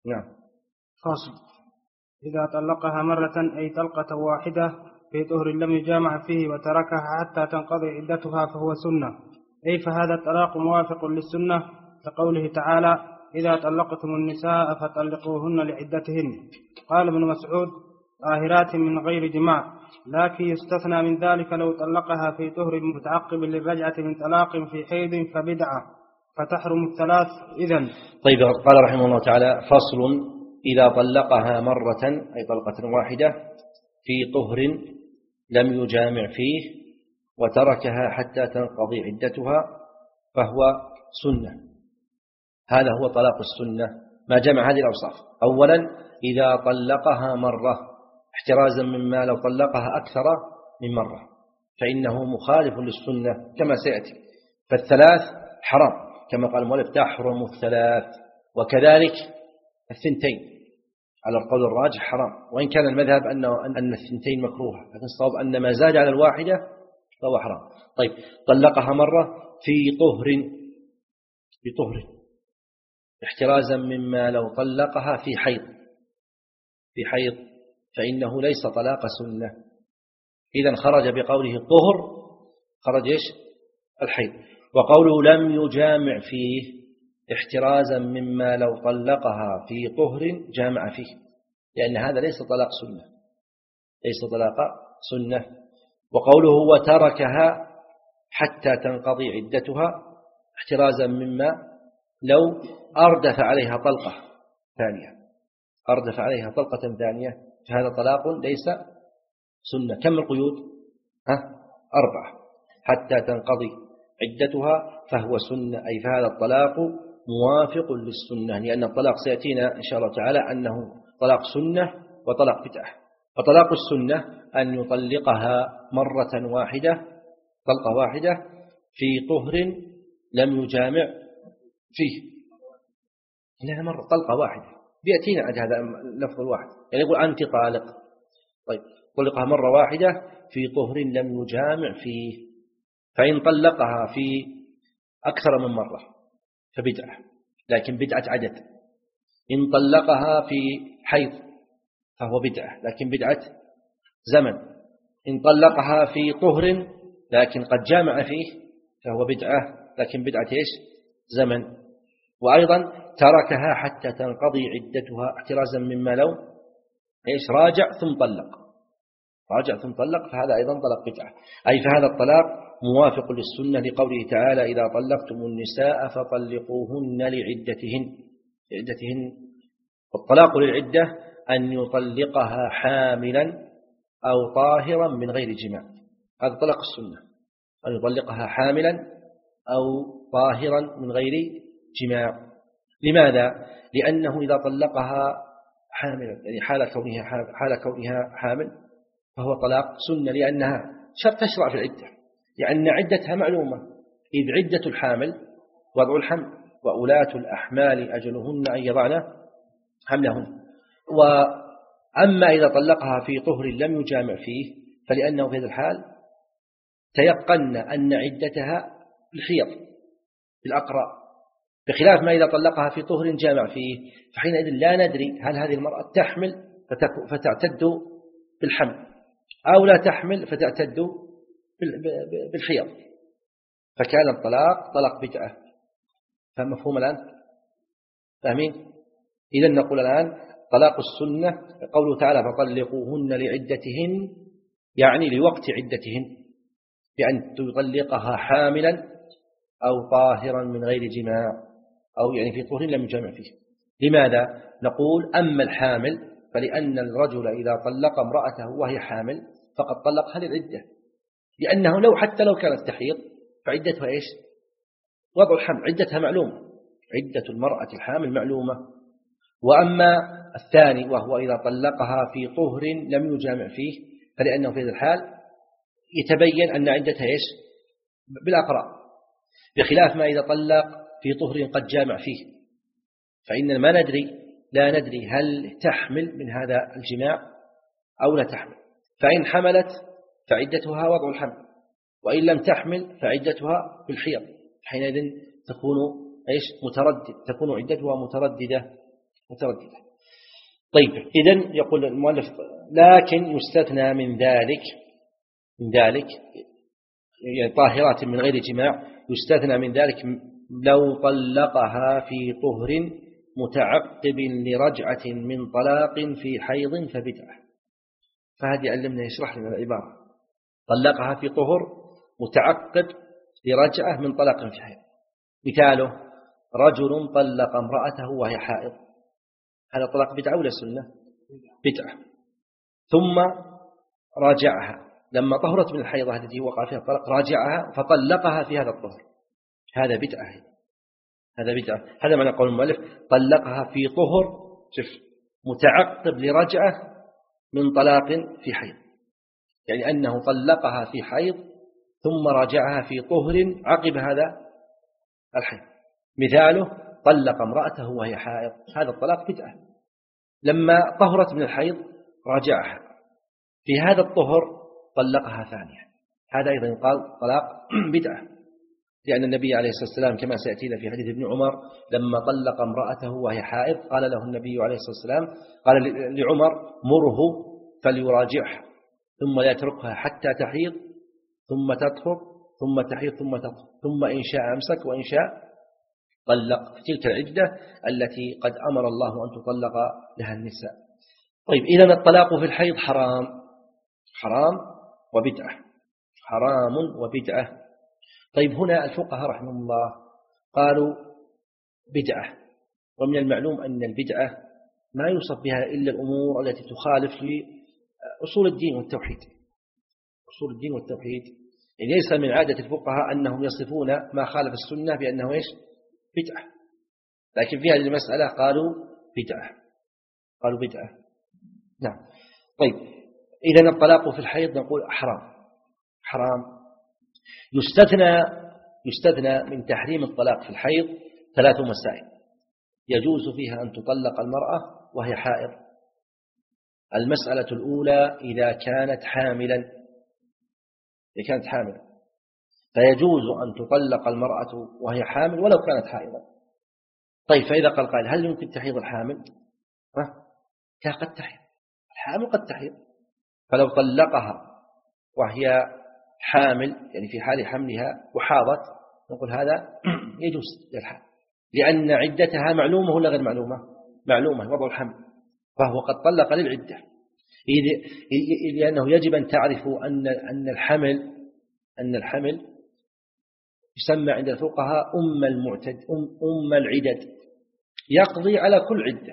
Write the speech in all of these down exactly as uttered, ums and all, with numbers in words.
نعم. فاصل. إذا طلقها مرة أي طلقة واحدة في طهر لم يجامع فيه وتركها حتى تنقضي عدتها فهو سنة، أي فهذا الطلاق موافق للسنة كقوله تعالى: إذا طلقتم النساء فطلقوهن لعدتهن. قال ابن مسعود: طاهرات من غير جماع، لكن يستثنى من ذلك لو طلقها في طهر متعقب للرجعة من طلاق في حيض فبدعة فتحرم الثلاث إذن. طيب، قال رحمه الله تعالى: فصل. إذا طلقها مرة أي طلقة واحدة في طهر لم يجامع فيه وتركها حتى تنقضي عدتها فهو سنة. هذا هو طلاق السنة، ما جمع هذه الأوصاف. أولا، إذا طلقها مرة احترازا مما لو طلقها أكثر من مرة فإنه مخالف للسنة كما سيأتي. فالثلاث حرام كما قال المؤلف: تحرم الثلاث. وكذلك الثنتين على القول الراجح حرام، وإن كان المذهب أنه أن الثنتين مكروهة، لكن الصواب أن ما زاد على الواحدة فهو حرام. طيب، طلقها مرة في طهر في طهر احترازا مما لو طلقها في حيض في حيض فإنه ليس طلاق سنة. إذن خرج بقوله الطهر خرج إيش؟ الحيض. وقوله لم يجامع فيه احترازا مما لو طلقها في طهر جامع فيه، لأن هذا ليس طلاق سنة ليس طلاق سنة. وقوله وتركها حتى تنقضي عدتها احترازا مما لو أردف عليها طلقة ثانية أردف عليها طلقة ثانية فهذا طلاق ليس سنة. كم القيود؟ ها؟ أربعة. حتى تنقضي عدتها فهو سنة، أي فهذا الطلاق موافق للسنة، لأن الطلاق سيأتينا إن شاء الله تعالى أنه طلاق سنة وطلاق بدعة. فطلاق السنة أن يطلقها مرة واحدة طلقة واحدة في طهر لم يجامع فيه، إنها مرة طلقة واحدة. بيأتينا عند هذا اللفظ الواحد، يعني يقول أنت طالق. طيب، طلقها مرة واحدة في طهر لم يجامع فيه. فإن طلقها في أكثر من مرة فبدعة، لكن بدعة عدد. إن طلقها في حيض فهو بدعة، لكن بدعة زمن. إن طلقها في طهر لكن قد جامع فيه فهو بدعة، لكن بدعة إيش؟ زمن. وأيضا تركها حتى تنقضي عدتها احترازا مما لو إيش؟ راجع ثم طلق راجع ثم طلق فهذا أيضا طلاق بدعة، أي فهذا الطلاق موافق للسنة لقوله تعالى: إذا طلقتم النساء فطلقوهن لعدتهن لعدتهن. والطلاق للعدة أن يطلقها حاملا أو طاهرا من غير جماع، هذا طلاق السنة، أن يطلقها حاملا أو طاهرا من غير جماع. لماذا؟ لأنه إذا طلقها حاملا، يعني حال كونها حال كونها حامل فهو طلاق سنة، لأنها شرط تشرع في العدة، لأن عدتها معلومة، إذ عدة الحامل وضع الحمل، وأولاة الأحمال أجلهن أن يضعن حملهن. وأما إذا طلقها في طهر لم يجامع فيه فلأنه في هذا الحال تيقن أن عدتها بالحيض بالأقراء، بخلاف ما إذا طلقها في طهر جامع فيه فحينئذ لا ندري هل هذه المرأة تحمل فتعتد بالحمل أو لا تحمل فتعتد بالحيض، فكان الطلاق طلاق بدعة. فمفهوم الآن؟ فاهمين؟ إذن نقول الآن طلاق السنة قوله تعالى: فطلقوهن لعدتهن، يعني لوقت عدتهن، بأن تطلقها حاملا أو طاهرا من غير جماع، أو يعني في طهر لم يجامع فيه. لماذا؟ نقول: أما الحامل فلأن الرجل إذا طلق امرأته وهي حامل فقد طلقها للعدة، لأنه لو حتى لو كانت تحيض فعدتها إيش؟ وضع الحمل، عدتها معلومة، عدة المرأة الحامل معلومة. وأما الثاني وهو إذا طلقها في طهر لم يجامع فيه فلأنه في هذا الحال يتبين أن عدتها إيش؟ بالأقراء، بخلاف ما إذا طلق في طهر قد جامع فيه، فإننا ما ندري لا ندري هل تحمل من هذا الجماع أو لا تحمل. فإن حملت فعدتها وضع الحمل، وإن لم تحمل فعدتها بالحيض، حينئذ تكون إيش؟ متردد، تكون عدتها مترددة. مترددة. طيب إذن يقول المؤلف لكن يستثنى من ذلك من ذلك يعني طاهرات من غير جماع، يستثنى من ذلك لو طلقها في طهر متعقب لرجعة من طلاق في حيض فبدعة. فهذه علمنا يشرح لنا العبارة، طلقها في طهر متعقب لرجعة من طلاق في حيض. مثاله رجل طلق امرأته وهي حائض، هذا طلاق بدعة ولا سنة؟ بدعة. ثم راجعها لما طهرت من الحيضة التي وقع فيها الطلاق، راجعها فطلقها في هذا الطهر، هذا بدعة. هذا بدعة. هذا معنى قول المؤلف طلقها في طهر شف متعقب لرجعة من طلاق في حيض، يعني أنه طلقها في حيض ثم راجعها في طهر عقب هذا الحيض. مثاله طلق امرأته وهي حائض، هذا الطلاق بدعة. لما طهرت من الحيض راجعها في هذا الطهر طلقها ثانية، هذا أيضا يقال طلاق بدعة، لأن النبي عليه الصلاة والسلام كما سيأتينا في حديث ابن عمر لما طلق امرأته وهي حائض قال له النبي عليه الصلاة والسلام قال لعمر مره فليراجعها ثم لا يتركها حتى تحيض ثم تطهر ثم تحيض ثم تطهر ثم إن شاء أمسك وإن شاء طلق في تلك العدة التي قد أمر الله أن تطلق لها النساء. طيب إذن الطلاق في الحيض حرام، حرام وبدعة، حرام وبدعة. طيب هنا الفقهاء رحمهم الله قالوا بدعة، ومن المعلوم أن البدعة ما يوصف بها إلا الأمور التي تخالف لأصول الدين والتوحيد. أصول الدين والتوحيد يعني ليس من عادة الفقهاء أنهم يصفون ما خالف السنة بأنه إيش؟ بدعة، لكن في هذه المسألة قالوا بدعة، قالوا بدعة. نعم. طيب إذن الطلاق في الحيض نقول حرام، حرام. يستثنى يستثنى من تحريم الطلاق في الحيض ثلاث مسائل يجوز فيها أن تطلق المرأة وهي حائض. المسألة الأولى إذا كانت حاملا، إذا كانت حاملا فيجوز أن تطلق المرأة وهي حامل ولو كانت حائضا. طيب فإذا قال قائل هل يمكن تحيض الحامل؟ ها قد تحيض الحامل، قد تحيض، فلو طلقها وهي حامل يعني في حال حملها وحاضت نقول هذا يجوز للحامل، لأن عدتها معلومة ولا غير معلومة؟ معلومة، وضع الحمل، فهو قد طلق للعدة، لأنه يجب أن تعرفوا أن أن الحمل أن الحمل يسمى عند الفقهاء أم المعتد، أم, أم العدد، يقضي على كل عدة،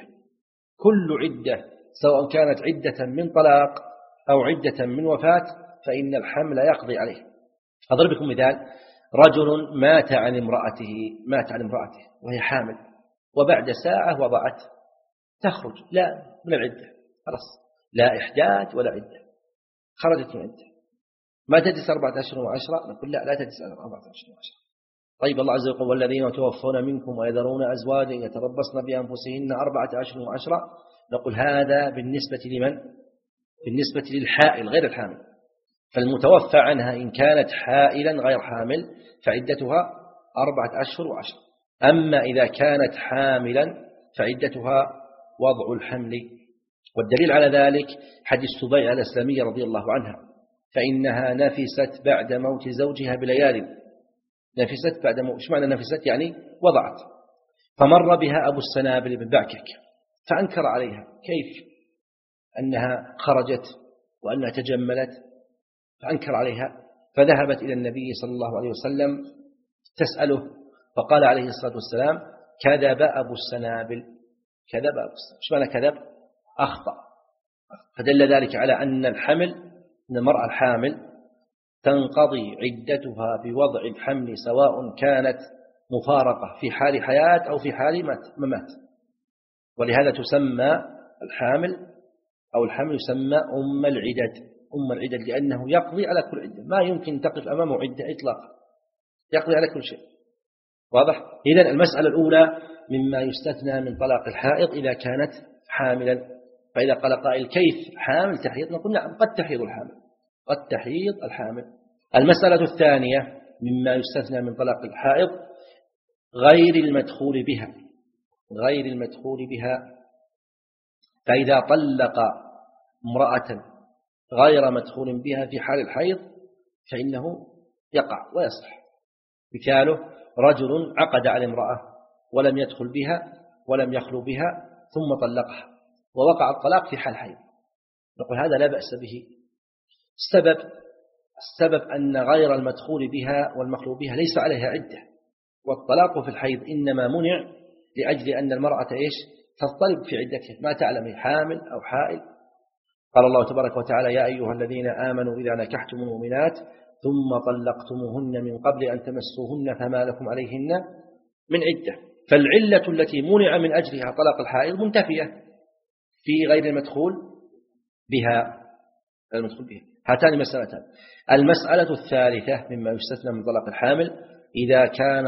كل عدة سواء كانت عدة من طلاق أو عدة من وفاة فإن الحمل يقضي عليه. أضرب لكم مثال، رجل مات عن امرأته مات عن امرأته وهي حامل وبعد ساعة وضعت، تخرج لا من العدة، خلاص لا إحداث ولا عدة، خرجت من العدة، ما تجلس أربعة أشهر وعشرة، نقول لا لا تجلس أربعة أشهر وعشرة. طيب الله عز وجل والذين يتوفون منكم ويذرون أزواجا يتربصن بأنفسهن أربعة أشهر وعشرة، نقول هذا بالنسبة لمن؟ بالنسبة للحائل غير الحامل، فالمتوفى عنها إن كانت حائلا غير حامل فعدتها أربعة أشهر وعشرة. أما إذا كانت حاملا فعدتها وضع الحمل. والدليل على ذلك حديث سبيعة الأسلامية رضي الله عنها، فإنها نفست بعد موت زوجها بليال، نفست بعد موت، إيش معنى نفست؟ يعني وضعت، فمر بها أبو السنابل بن بعكك فأنكر عليها كيف أنها خرجت وأنها تجملت، فأنكر عليها، فذهبت إلى النبي صلى الله عليه وسلم تسأله، فقال عليه الصلاة والسلام كذب أبو السنابل، كذب أبو السنابل. إيش معنى كذب؟ أخطأ. فدل ذلك على أن الحمل، أن المرأة الحامل تنقضي عدتها بوضع الحمل سواء كانت مفارقة في حال حياة أو في حال ممات، ولهذا تسمى الحامل أو الحمل يسمى أم العدد، أم العدد لأنه يقضي على كل عدة، ما يمكن تقف أمامه عدة إطلاقا، يقضي على كل شيء. واضح؟ إذن المسألة الأولى مما يستثنى من طلاق الحائض إذا كانت حاملا. فإذا قال قائل كيف حامل تحيض؟ نقول نعم قد تحيض الحامل، قد تحيض الحامل. المسألة الثانية مما يستثنى من طلاق الحائض غير المدخول بها، غير المدخول بها فإذا طلق امرأة غير مدخول بها في حال الحيض فإنه يقع ويصح. مثاله رجل عقد على امرأة ولم يدخل بها ولم يخلو بها ثم طلقها ووقع الطلاق في حال حيض، نقول هذا لا بأس به. السبب السبب أن غير المدخول بها والمخلو بها ليس عليها عدة، والطلاق في الحيض إنما منع لأجل أن المرأة إيش تضطرب في عدتها، ما تعلم حامل أو حائل. قال الله تبارك وتعالى يا أيها الذين آمنوا إذا نكحتم المؤمنات ثم طلقتموهن من قبل أن تمسوهن فما لكم عليهن من عدة. فالعلة التي منع من أجلها طلاق الحائض منتفية في غير المدخول بها المدخول بها. هاتان مسألتان. المسألة الثالثة مما يستثنى من طلاق الحامل إذا كان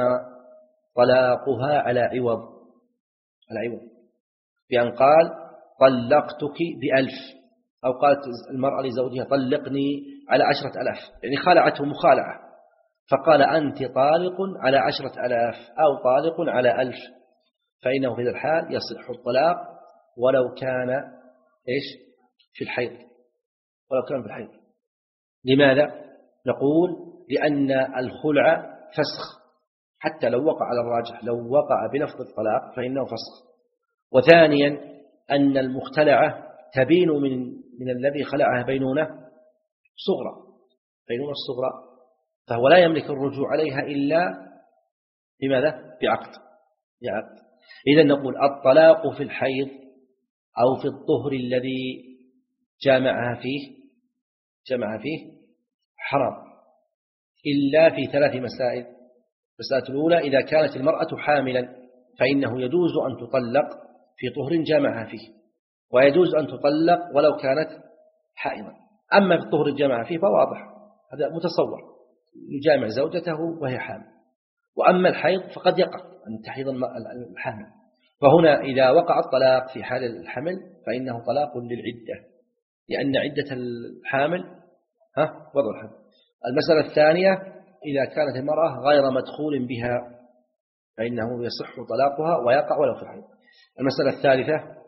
طلاقها على عوض على عوض بأن قال طلقتك بألف، أو قالت المرأة لزوجها طلقني على عشرة ألاف، يعني خالعته مخالعة، فقال أنت طالق على عشرة ألاف أو طالق على ألف، فإنه في هذا الحال يصح الطلاق ولو كان إيش في الحيض، ولو كان في الحيض. لماذا؟ نقول لأن الخلع فسخ، حتى لو وقع على الراجح لو وقع بلفظ الطلاق فإنه فسخ. وثانيا أن المختلعة تبين من من الذي خلعها بينونة صغرى بينونة الصغرى، فهو لا يملك الرجوع عليها إلا بماذا؟ بعقد بعقد. إذن نقول الطلاق في الحيض أو في الطهر الذي جامعها فيه جمع فيه حرام إلا في ثلاث مسائل. المسألة الأولى إذا كانت المرأة حاملا فإنه يجوز أن تطلق في طهر جامعها فيه، ويجوز أن تطلق ولو كانت حائضا. أما في الطهر الجامعة فيه فواضح هذا متصور، يجامع زوجته وهي حامل. وأما الحيض فقد يقع أن تحيض الحامل، فهنا إذا وقع الطلاق في حال الحمل فإنه طلاق للعدة، لأن عدة الحامل ها وضع الحمل. المسألة الثانية إذا كانت المرأة غير مدخول بها فإنه يصح طلاقها ويقع ولو في الحيض. المسألة الثالثة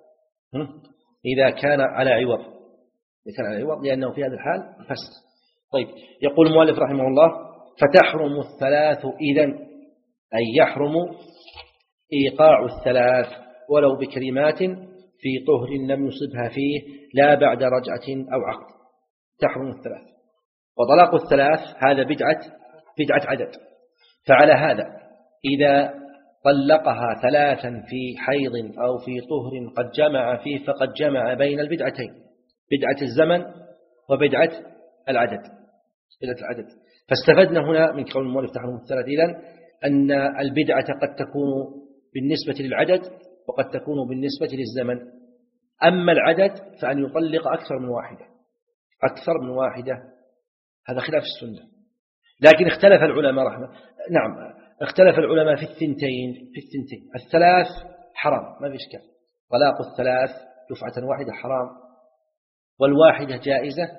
إذا كان على عوض إذا كان على عوض لأنه في هذا الحال فسخ. طيب، يقول المؤلف رحمه الله فتحرم الثلاث إذن، أي يحرم إيقاع الثلاث ولو بكلمات في طهر لم يصبها فيه لا بعد رجعة أو عقد. تحرم الثلاث، وطلاق الثلاث هذا بدعة بدعة عدد. فعلى هذا إذا طلقها ثلاثا في حيض أو في طهر قد جمع فيه فقد جمع بين البدعتين، بدعة الزمن وبدعة العدد بدعة العدد. فاستفدنا هنا من قول المؤلف تحرم الثلاث إذن أن البدعة قد تكون بالنسبة للعدد وقد تكون بالنسبة للزمن. أما العدد فأن يطلق أكثر من واحدة أكثر من واحدة هذا خلاف السنة. لكن اختلف العلماء رحمه نعم اختلف العلماء في الثنتين في الثنتين الثلاث حرام ما في إشكال، طلاق الثلاث دفعة واحدة حرام، والواحدة جائزة،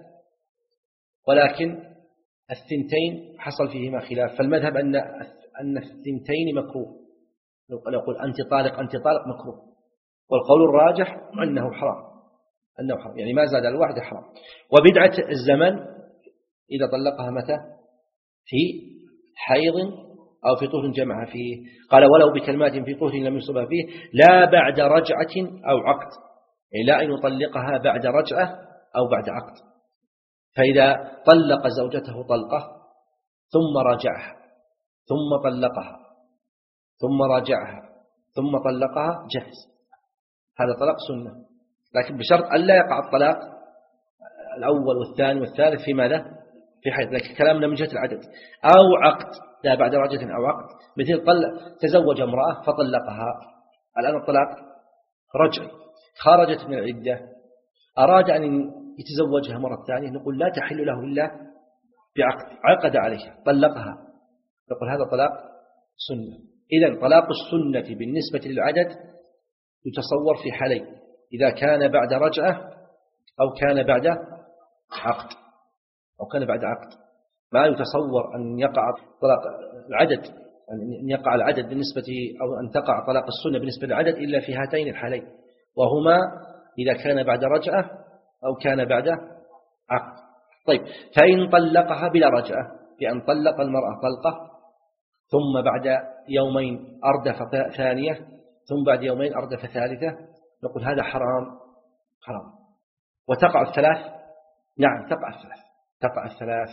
ولكن الثنتين حصل فيهما خلاف. فالمذهب أن أن الثنتين مكروه، نقول أنت طالق أنت طالق مكروه، والقول الراجح أنه حرام أنه حرام يعني ما زاد الواحدة حرام. وبدعة الزمن إذا طلقها متى؟ في حيض أو في طهر جمع فيه. قال ولو بكلمات في طهر لم يصبها فيه لا بعد رجعة أو عقد، يعني لا أن يطلقها بعد رجعة أو بعد عقد. فإذا طلق زوجته طلقة ثم راجعها ثم طلقها ثم راجعها ثم طلقها جهز، هذا طلاق سنة، لكن بشرط ألا يقع الطلاق الأول والثاني والثالث في ماذا؟ في حيث، لكن كلامنا من جهة العدد. أو عقد لا بعد رجعة أو عقد، مثل طلق تزوج امرأة فطلقها، الآن الطلاق رجعي، خرجت من العدة، أراد أن يتزوجها مرة ثانية، نقول لا تحل له إلا بعقد، عقد عليها طلقها، نقول هذا طلاق سنة. إذن طلاق السنة بالنسبة للعدد يتصور في حالين، إذا كان بعد رجعة أو كان بعد عقد أو كان بعد عقد. ما يتصور أن يقع طلاق العدد أن يقع العدد بالنسبة أو أن تقع طلاق السنة بالنسبة للعدد إلا في هاتين الحالين، وهما إذا كان بعد رجعة أو كان بعد عقد. طيب فإن طلقها بلا رجعة، بأن طلق المرأة طلقة ثم بعد يومين أردف ثانية ثم بعد يومين أردف ثالثة، نقول هذا حرام حرام. وتقع الثلاث، نعم تقع الثلاث، تقع الثلاث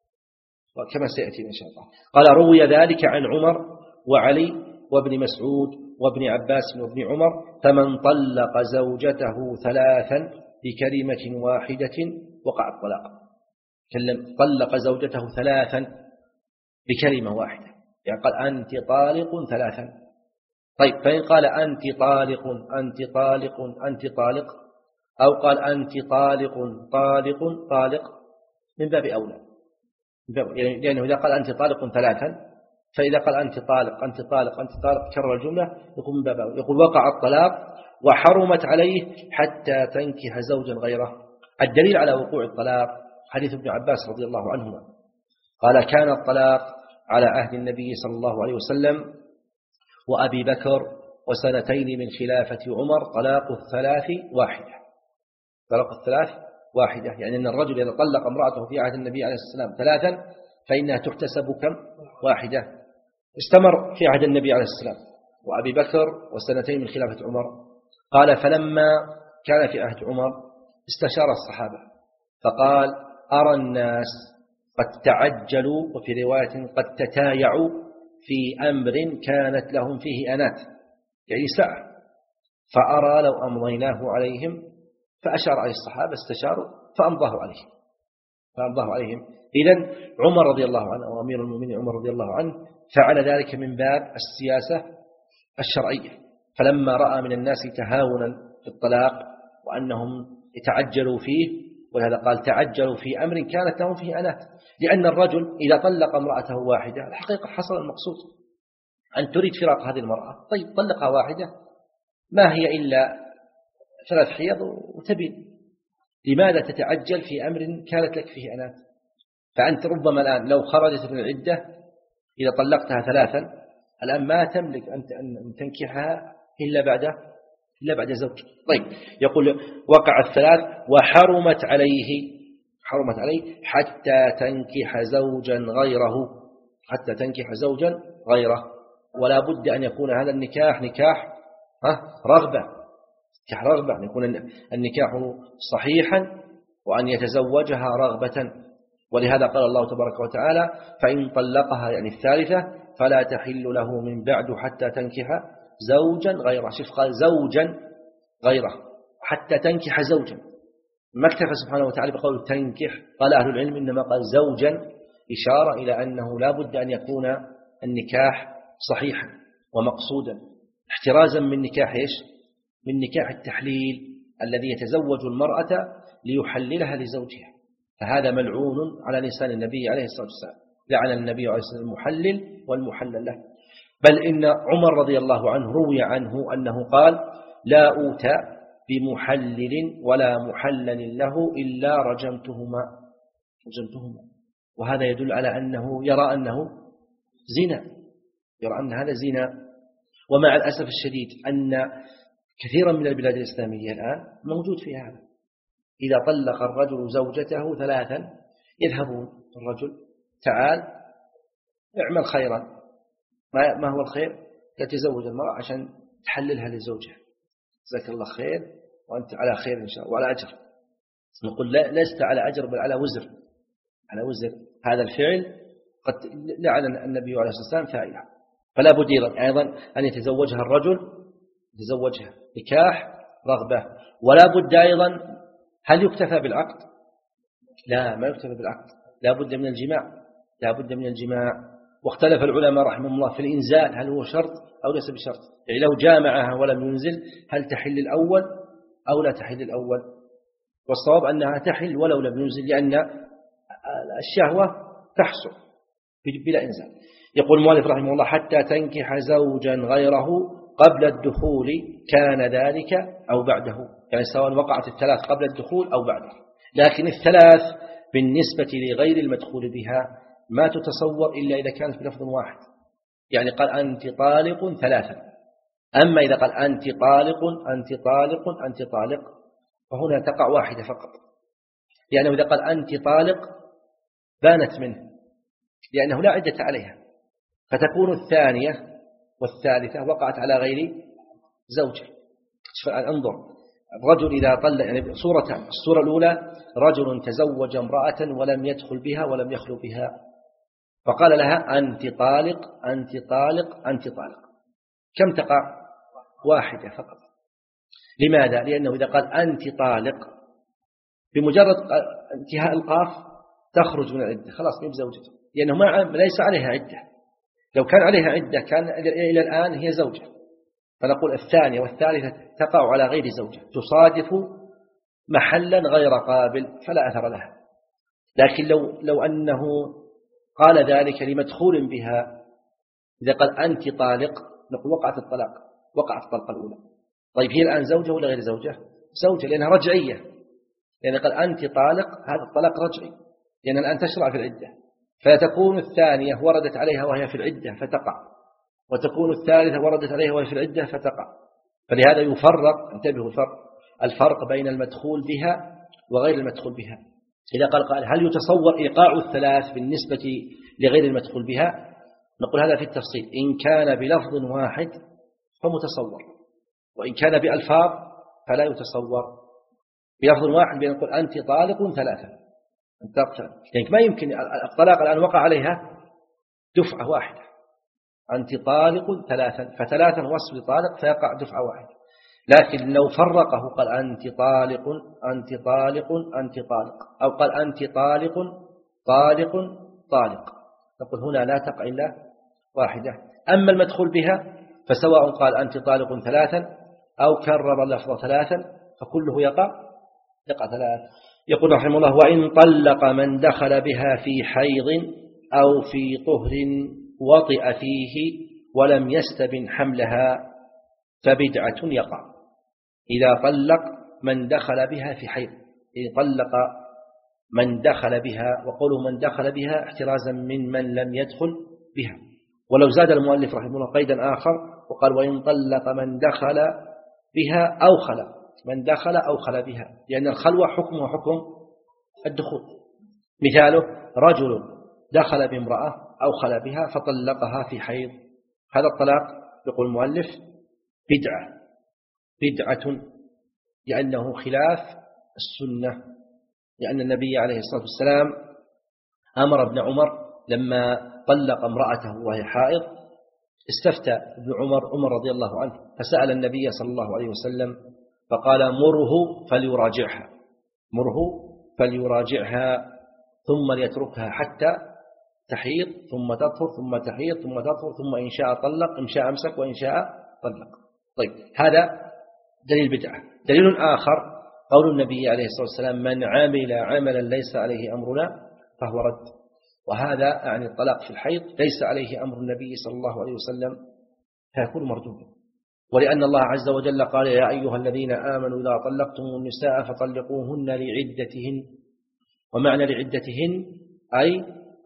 وكما سيأتي إن شاء الله. قال روي ذلك عن عمر وعلي وابن مسعود وابن عباس وابن عمر: فمن طلق زوجته ثلاثا بكلمة واحدة وقع الطلاق. كلم طلق زوجته ثلاثا بكلمة واحدة، يعني قال أنت طالق ثلاثا. طيب فإن قال أنت طالق أنت طالق أنت طالق، أو قال أنت طالق طالق طالق، من باب أولى، يعني لأنه إذا قال أنت طالق ثلاثا، فإذا قال أنت طالق أنت طالق أنت طالق كرر الجملة يقول من باب أولى. يقول وقع الطلاق وحرمت عليه حتى تنكح زوجا غيره. الدليل على وقوع الطلاق حديث ابن عباس رضي الله عنهما قال: كان الطلاق على عهد النبي صلى الله عليه وسلم وأبي بكر وسنتين من خلافة عمر طلاق الثلاث واحدة. طلاق الثلاث واحدة، يعني أن الرجل إذا طلق امرأته في عهد النبي عليه الصلاة والسلام ثلاثا فإنها تحتسب كم؟ واحدة. استمر في عهد النبي عليه الصلاة والسلام وأبي بكر وسنتين من خلافة عمر. قال: فلما كان في عهد عمر استشار الصحابة فقال: أرى الناس قد تعجلوا، وفي رواية قد تتايعوا في أمر كانت لهم فيه أنات، يعني ساعة، فأرى لو أمضيناه عليهم. فأشار عليه الصحابة استشاروا فأمضاه عليهم فأمضاه عليهم إذن عمر رضي الله عنه وأمير المؤمنين عمر رضي الله عنه فعل ذلك من باب السياسة الشرعية. فلما رأى من الناس تهاونا في الطلاق وأنهم يتعجلوا فيه، ولهذا قال تعجلوا في أمر كانت لهم فيه أنات، لأن الرجل إذا طلق امرأته واحدة الحقيقة حصل المقصود، أن تريد فراق هذه المرأة، طيب طلقها واحدة ما هي إلا ثلاث حيض وتبين، لماذا تتعجل في أمر كانت لك فيه أنات؟ فأنت ربما الآن لو خرجت من العدة إذا طلقتها ثلاثا الآن ما تملك أن تنكحها إلا بعد إلا بعد زوج. طيب يقول وقع الثلاث وحرمت عليه حرمت عليه حتى تنكح زوجا غيره حتى تنكح زوجا غيره ولا بد أن يكون هذا النكاح نكاح رغبة، نكاح رغبة، أن يكون النكاح صحيحا وأن يتزوجها رغبة. ولهذا قال الله تبارك وتعالى: فإن طلقها يعني الثالثة فلا تحل له من بعد حتى تنكح زوجا غيره. شوف قال زوجا غيره حتى تنكح زوجا، ما اكتفى سبحانه وتعالى بقول تنكح، قال أهل العلم إنما قال زوجا إشارة إلى أنه لا بد أن يكون النكاح صحيحا ومقصودا، احترازا من نكاح إيش؟ من نكاح التحليل الذي يتزوج المرأة ليحللها لزوجها، فهذا ملعون على لسان النبي عليه الصلاة والسلام، لعن النبي عليه الصلاة والسلام المحلل والمحلل له. بل إن عمر رضي الله عنه روي عنه أنه قال: لا أوتى بمحلل ولا محلل له إلا رجمتهما رجمتهما وهذا يدل على أنه يرى أنه زنا، يرى أن هذا زنا. ومع الأسف الشديد أن كثيرا من البلاد الإسلامية الآن موجود في هذا، إذا طلق الرجل زوجته ثلاثا يذهبون الرجل تعال اعمل خيرا، ما هو الخير؟ تتزوج المرأة عشان تحللها لزوجها، جزاك الله خير وأنت على خير إن شاء الله وعلى أجر. نقول لا، لست على أجر بل على وزر، على وزر. هذا الفعل قد لعن النبي عليه الصلاة والسلام فاعله. فلا بد أيضا أن يتزوجها الرجل، يتزوجها نكاح رغبة. ولا بد أيضا، هل يكتفى بالعقد؟ لا، ما يكتفى بالعقد، لا بد من الجماع، لا بد من الجماع. واختلف العلماء رحمهم الله في الإنزال، هل هو شرط أو ليس بشرط؟ يعني لو جامعها ولم ينزل هل تحل الأول أو لا تحل الأول؟ والصواب أنها تحل ولو لم ينزل، لأن الشهوة تحصل بلا إنزال. يقول المؤلف رحمه الله: حتى تنكح زوجا غيره قبل الدخول كان ذلك أو بعده، يعني سواء وقعت الثلاث قبل الدخول أو بعده. لكن الثلاث بالنسبة لغير المدخول بها ما تتصور إلا إذا كانت بلفظ واحد، يعني قال أنت طالق ثلاثا. أما إذا قال أنت طالق أنت طالق أنت طالق فهنا تقع واحدة فقط، لأنه إذا قال أنت طالق بانت منه، لأنه لا عدة عليها، فتكون الثانية والثالثة وقعت على غير زوجه. انظر، الرجل إذا طلق، يعني صورتان: الصورة الأولى رجل تزوج امرأة ولم يدخل بها ولم يخلو بها، فقال لها أنت طالق أنت طالق أنت طالق، كم تقع؟ واحدة فقط. لماذا؟ لأنه إذا قال أنت طالق بمجرد انتهاء القاف تخرج من العدة، خلاص ما بزوجته، لأنه ما ليس عليها عدة. لو كان عليها عدة كان إلى الآن هي زوجة، فنقول الثانية والثالثة تقع على غير زوجة، تصادف محلا غير قابل فلا أثر لها. لكن لو لو أنه قال ذلك لمدخول بها، إذا قال أنت طالق نقول وقعت الطلاق، وقعت الطلقة الأولى. طيب هي الآن زوجة ولا غير زوجة؟ زوجة، لأنها رجعية، لأن قال أنت طالق هذا الطلاق رجعي، لأن الآن تشرع في العدة، فتكون الثانية وردت عليها وهي في العدة فتقع، وتكون الثالثة وردت عليها وهي في العدة فتقع. فلهذا يفرق، انتبهوا الفرق الفرق بين المدخول بها وغير المدخول بها. إذا قال قال هل يتصور إيقاع الثلاث بالنسبة لغير المدخول بها؟ نقول هذا في التفصيل، إن كان بلفظ واحد فمتصور، وإن كان بألفاظ فلا يتصور. بلفظ واحد بنقول أنت طالق ثلاثة، يعني ما يمكن الطلاق الآن وقع عليها دفعة واحدة، أنت طالق ثلاثا، فثلاثا وصف طالق فيقع دفعة واحدة. لكن لو فرقه قال أنت طالق أنت طالق أنت طالق، أو قال أنت طالق طالق طالق، نقول هنا لا تقع إلا واحدة. أما المدخول بها فسواء قال أنت طالق ثلاثا أو كرر اللفظ ثلاثا فكله يقع يقع ثلاث. يقول رحمه الله: وإن طلق من دخل بها في حيض أو في طهر وطئ فيه ولم يستبن حملها فبدعة يقع. إذا طلق من دخل بها في حيض، إذا طلق من دخل بها، وقوله من دخل بها احترازا من من لم يدخل بها. ولو زاد المؤلف رحمه الله قيدا آخر وقال: وإن طلق من دخل بها أو خلا، من دخل أو خلا بها، لأن الخلوة حكمها حكم الدخول. مثاله: رجل دخل بامرأة أو خلا بها فطلقها في حيض، هذا الطلاق يقول المؤلف بدعة بدعة لأنه خلاف السنة، لأن النبي عليه الصلاة والسلام أمر ابن عمر لما طلق امرأته وهي حائض، استفتى ابن عمر عمر رضي الله عنه فسأل النبي صلى الله عليه وسلم فقال: مره فليراجعها مره فليراجعها ثم ليتركها حتى تحيض ثم تطهر ثم تحيض ثم تطهر ثم إن شاء طلق إن شاء أمسك وإن شاء طلق. طيب هذا دليل بدعة. دليل آخر قول النبي عليه الصلاة والسلام: من عمل عملا ليس عليه أمرنا فهو رد. وهذا يعني الطلاق في الحيض ليس عليه أمر النبي صلى الله عليه وسلم فيكون مردودا. ولأن الله عز وجل قال: يا أيها الذين آمنوا إذا طلقتم النساء فطلقوهن لعدتهن. ومعنى لعدتهن أي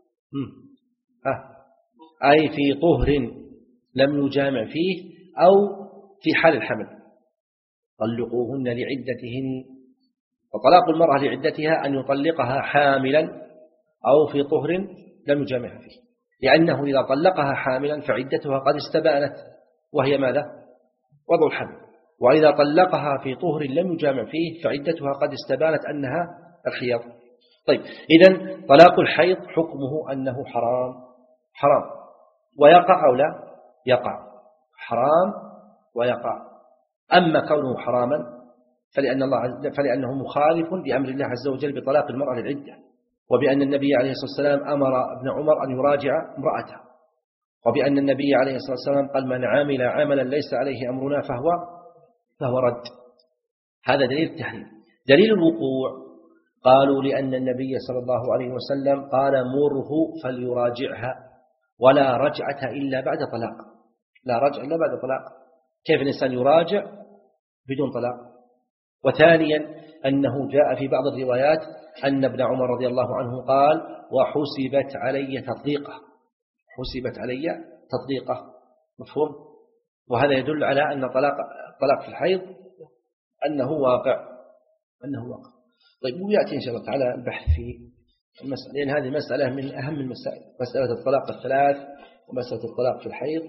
أي في طهر لم يجامع فيه أو في حال الحمل، طلقوهن لعدتهن. وطلاق المرأة لعدتها أن يطلقها حاملا أو في طهر لم يجامعها فيه، لأنه إذا طلقها حاملا فعدتها قد استبانت وهي ماذا؟ وضع الحمل. وإذا طلقها في طهر لم يجامع فيه فعدتها قد استبانت أنها الحيض. طيب إذن طلاق الحيض حكمه أنه حرام حرام ويقع أو لا يقع، حرام ويقع. أما كونه حراما فلأن الله فلأنه مخالف لأمر الله عز وجل بطلاق المرأة للعدة، وبأن النبي عليه الصلاة والسلام أمر ابن عمر أن يراجع امرأته، وبأن النبي عليه الصلاة والسلام قال: من عمل عملا ليس عليه أمرنا فهو فهو رد. هذا دليل التحريم. دليل الوقوع قالوا: لأن النبي صلى الله عليه وسلم قال: مره فليراجعها، ولا رجعة إلا بعد طلاق، لا رجع إلا بعد طلاق. كيف الإنسان يراجع بدون طلاق؟ وثانيا أنه جاء في بعض الروايات أن ابن عمر رضي الله عنه قال: وحسبت علي تطليقة، حسبت علي تطليقة. مفهوم؟ وهذا يدل على أن طلاق طلاق في الحيض أنه واقع. أنه واقع. طيب ويأتي إن شاء الله تعالى البحث في المسألة، لأن هذه مسألة من أهم المسائل، مسألة الطلاق الثلاث ومسألة الطلاق في الحيض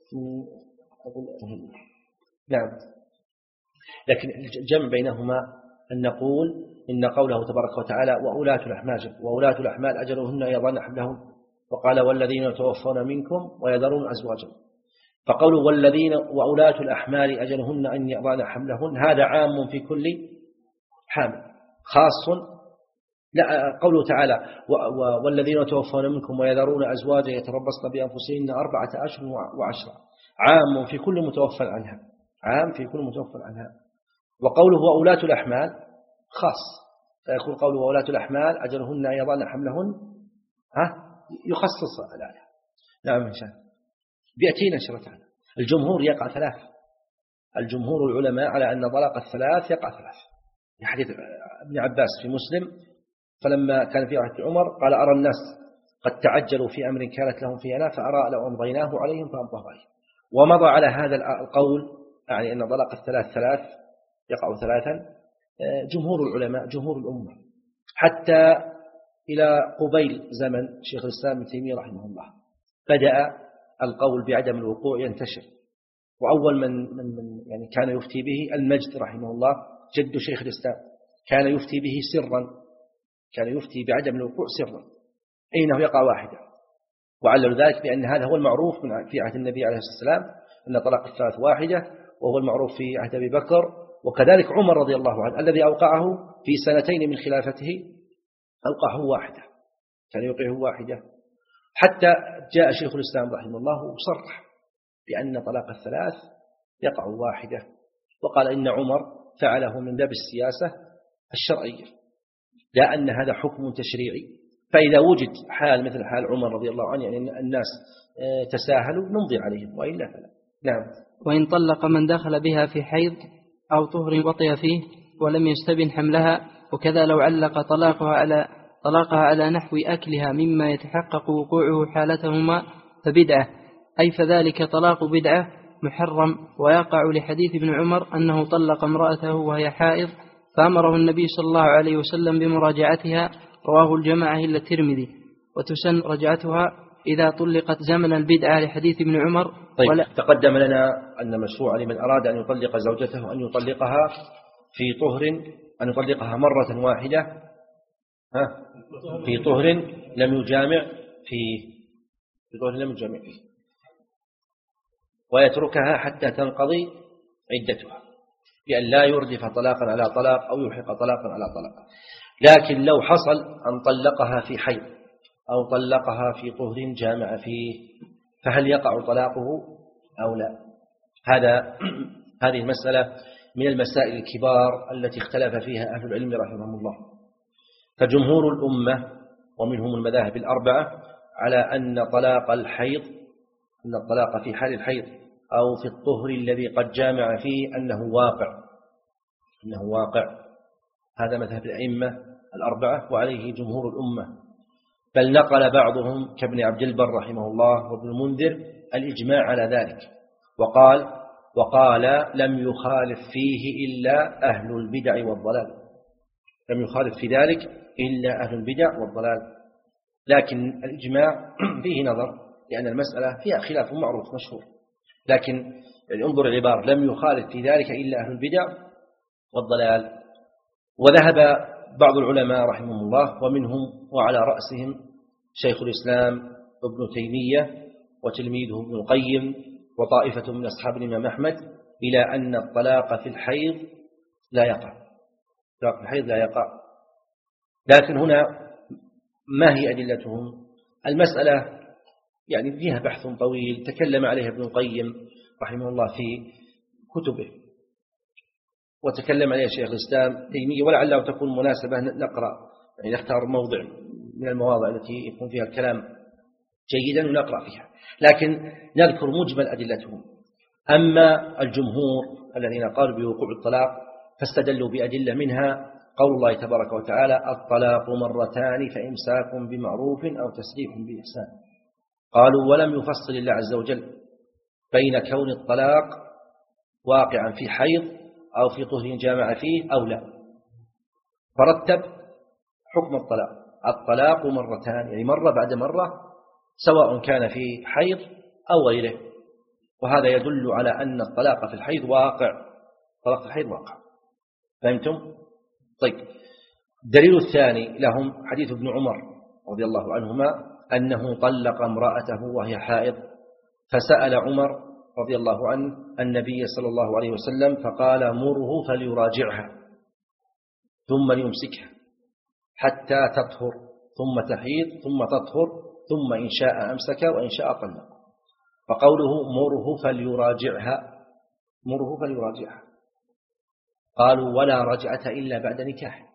أقول نعم. لكن الجمع بينهما أن نقول إن قوله تبارك وتعالى وأولاة الأحمال وأولاة الأحمال أجلهن يضعن حملهن، وقال والذين يتوفون منكم ويذرون أزواجا، فقوله والذين وأولاة الأحمال أجلهن أن يضعن حملهن هذا عام في كل حامل، خاص لا قوله تعالى والذين يتوفون منكم ويذرون أزواجا يتربصن بأنفسهن أربعة أشهر وعشرة، عام في كل متوفى عنها، عام في كل متوفى عنها. وقوله وأولاة الأحمال خاص، فيقول قوله وأولاة الأحمال أجلهن أن يضعن حملهن ها يخصص الآية. نعم إن شاء الله بيأتينا إن شاء الله تعالى. الجمهور يقع ثلاث، الجمهور العلماء على أن طلاق الثلاث يقع ثلاث، في حديث ابن عباس في مسلم فلما كان في عهد عمر قال أرى الناس قد تعجلوا في أمر كانت لهم فيه أنا فأرى لو أمضيناه عليهم فأمضاه عليهم، ومضى على هذا القول يعني أن طلاق الثلاث ثلاث يقع ثلاثا جمهور العلماء جمهور الأمة، حتى إلى قبيل زمن شيخ الإسلام ابن تيمية رحمه الله بدأ القول بعدم الوقوع ينتشر، وأول من, من, من يعني كان يفتي به المجد رحمه الله جد شيخ الإسلام، كان يفتي به سرا، كان يفتي بعدم الوقوع سرا أنه يقع واحدة، وعلل ذلك بأن هذا هو المعروف من في عهد النبي عليه الصلاة والسلام أن طلاق الثلاث واحدة، وهو المعروف في عهد أبي بكر، وكذلك عمر رضي الله عنه الذي أوقعه في سنتين من خلافته أوقعه واحدة، كان يوقعه واحدة، حتى جاء شيخ الإسلام رحمه الله وصرح بأن طلاق الثلاث يقع واحدة، وقال إن عمر فعله من باب السياسة الشرعية لا أن هذا حكم تشريعي، فإذا وجد حال مثل حال عمر رضي الله عنه يعني الناس تساهلوا نمضي عليهم وإلا فلا. نعم. وإن طلق من دخل بها في حيض أو طهر وطئ فيه ولم يستبن حملها، وكذا لو علق طلاقها على طلاقها على نحو أكلها مما يتحقق وقوعه حالتهما فبدعة، أي فذلك طلاق بدعة محرم، ويقع لحديث ابن عمر أنه طلق امرأته وهي حائض فأمره النبي صلى الله عليه وسلم بمراجعتها، رواه الجماعة إلا الترمذي، وتسن رجعتها إذا طلقت زمن البدعة لحديث ابن عمر. طيب ولا تقدم لنا أن مشروع لمن أراد أن يطلق زوجته أن يطلقها في طهر، أن يطلقها مرة واحدة ها في طهر لم يجامع فيه، في طهر لم يجامع فيه، ويتركها حتى تنقضي عدتها بأن لا يردف طلاقا على طلاق أو يلحق طلاقا على طلاق. لكن لو حصل أن طلقها في حيض أو طلقها في طهر جامع فيه فهل يقع طلاقه أو لا؟ هذا هذه المسألة من المسائل الكبار التي اختلف فيها أهل العلم رحمهم الله. فجمهور الأمة ومنهم المذاهب الأربعة على أن طلاق الحيض، أن الطلاق في حال الحيض أو في الطهر الذي قد جامع فيه أنه واقع، أنه واقع. هذا مذهب الأئمة الأربعة وعليه جمهور الأمة، بل نقل بعضهم كابن عبد البر رحمه الله وابن المنذر الإجماع على ذلك، وقال وقال لم يخالف فيه إلا أهل البدع والضلال، لم يخالف في ذلك إلا أهل البدع والضلال. لكن الإجماع فيه نظر لأن المسألة فيها خلاف معروف مشهور، لكن يعني انظر العبارة لم يخالف في ذلك إلا أهل البدع والضلال. وذهب بعض العلماء رحمهم الله ومنهم وعلى رأسهم شيخ الإسلام ابن تيمية وتلميذه ابن القيم وطائفة من أصحاب الإمام أحمد إلى أن الطلاق في الحيض لا يقع، الطلاق في الحيض لا يقع. لكن هنا ما هي أدلتهم؟ المسألة يعني فيها بحث طويل تكلم عليها ابن القيم رحمه الله في كتبه، وتكلم عليها شيخ الإسلام تيمية، ولعله تكون مناسبة نقرأ يعني نختار موضع من المواضع التي يكون فيها الكلام جيدا ونقرأ فيها، لكن نذكر مجمل أدلتهم. أما الجمهور الذين قالوا بوقوع الطلاق فاستدلوا بأدلة منها قول الله تبارك وتعالى الطلاق مرتان فإمساك بمعروف أو تسريح بإحسان. قالوا ولم يفصل الله عز وجل بين كون الطلاق واقعا في حيض أو في طهر جامع فيه أو لا، فرتب حكم الطلاق. الطلاق مرتان، يعني مرة بعد مرة، سواء كان في حيض أو غيره. وهذا يدل على أن الطلاق في الحيض واقع. طلاق في الحيض واقع. فهمتم؟ طيب، الدليل الثاني لهم حديث ابن عمر رضي الله عنهما أنه طلق امرأته وهي حائض، فسأل عمر رضي الله عنه النبي صلى الله عليه وسلم فقال مره فليراجعها ثم ليمسكها حتى تطهر ثم تحيض ثم تطهر ثم إن شاء أمسك وإن شاء طلق. فقوله مره فليراجعها، مره فليراجعها، قالوا ولا رجعة إلا بعد نكاح،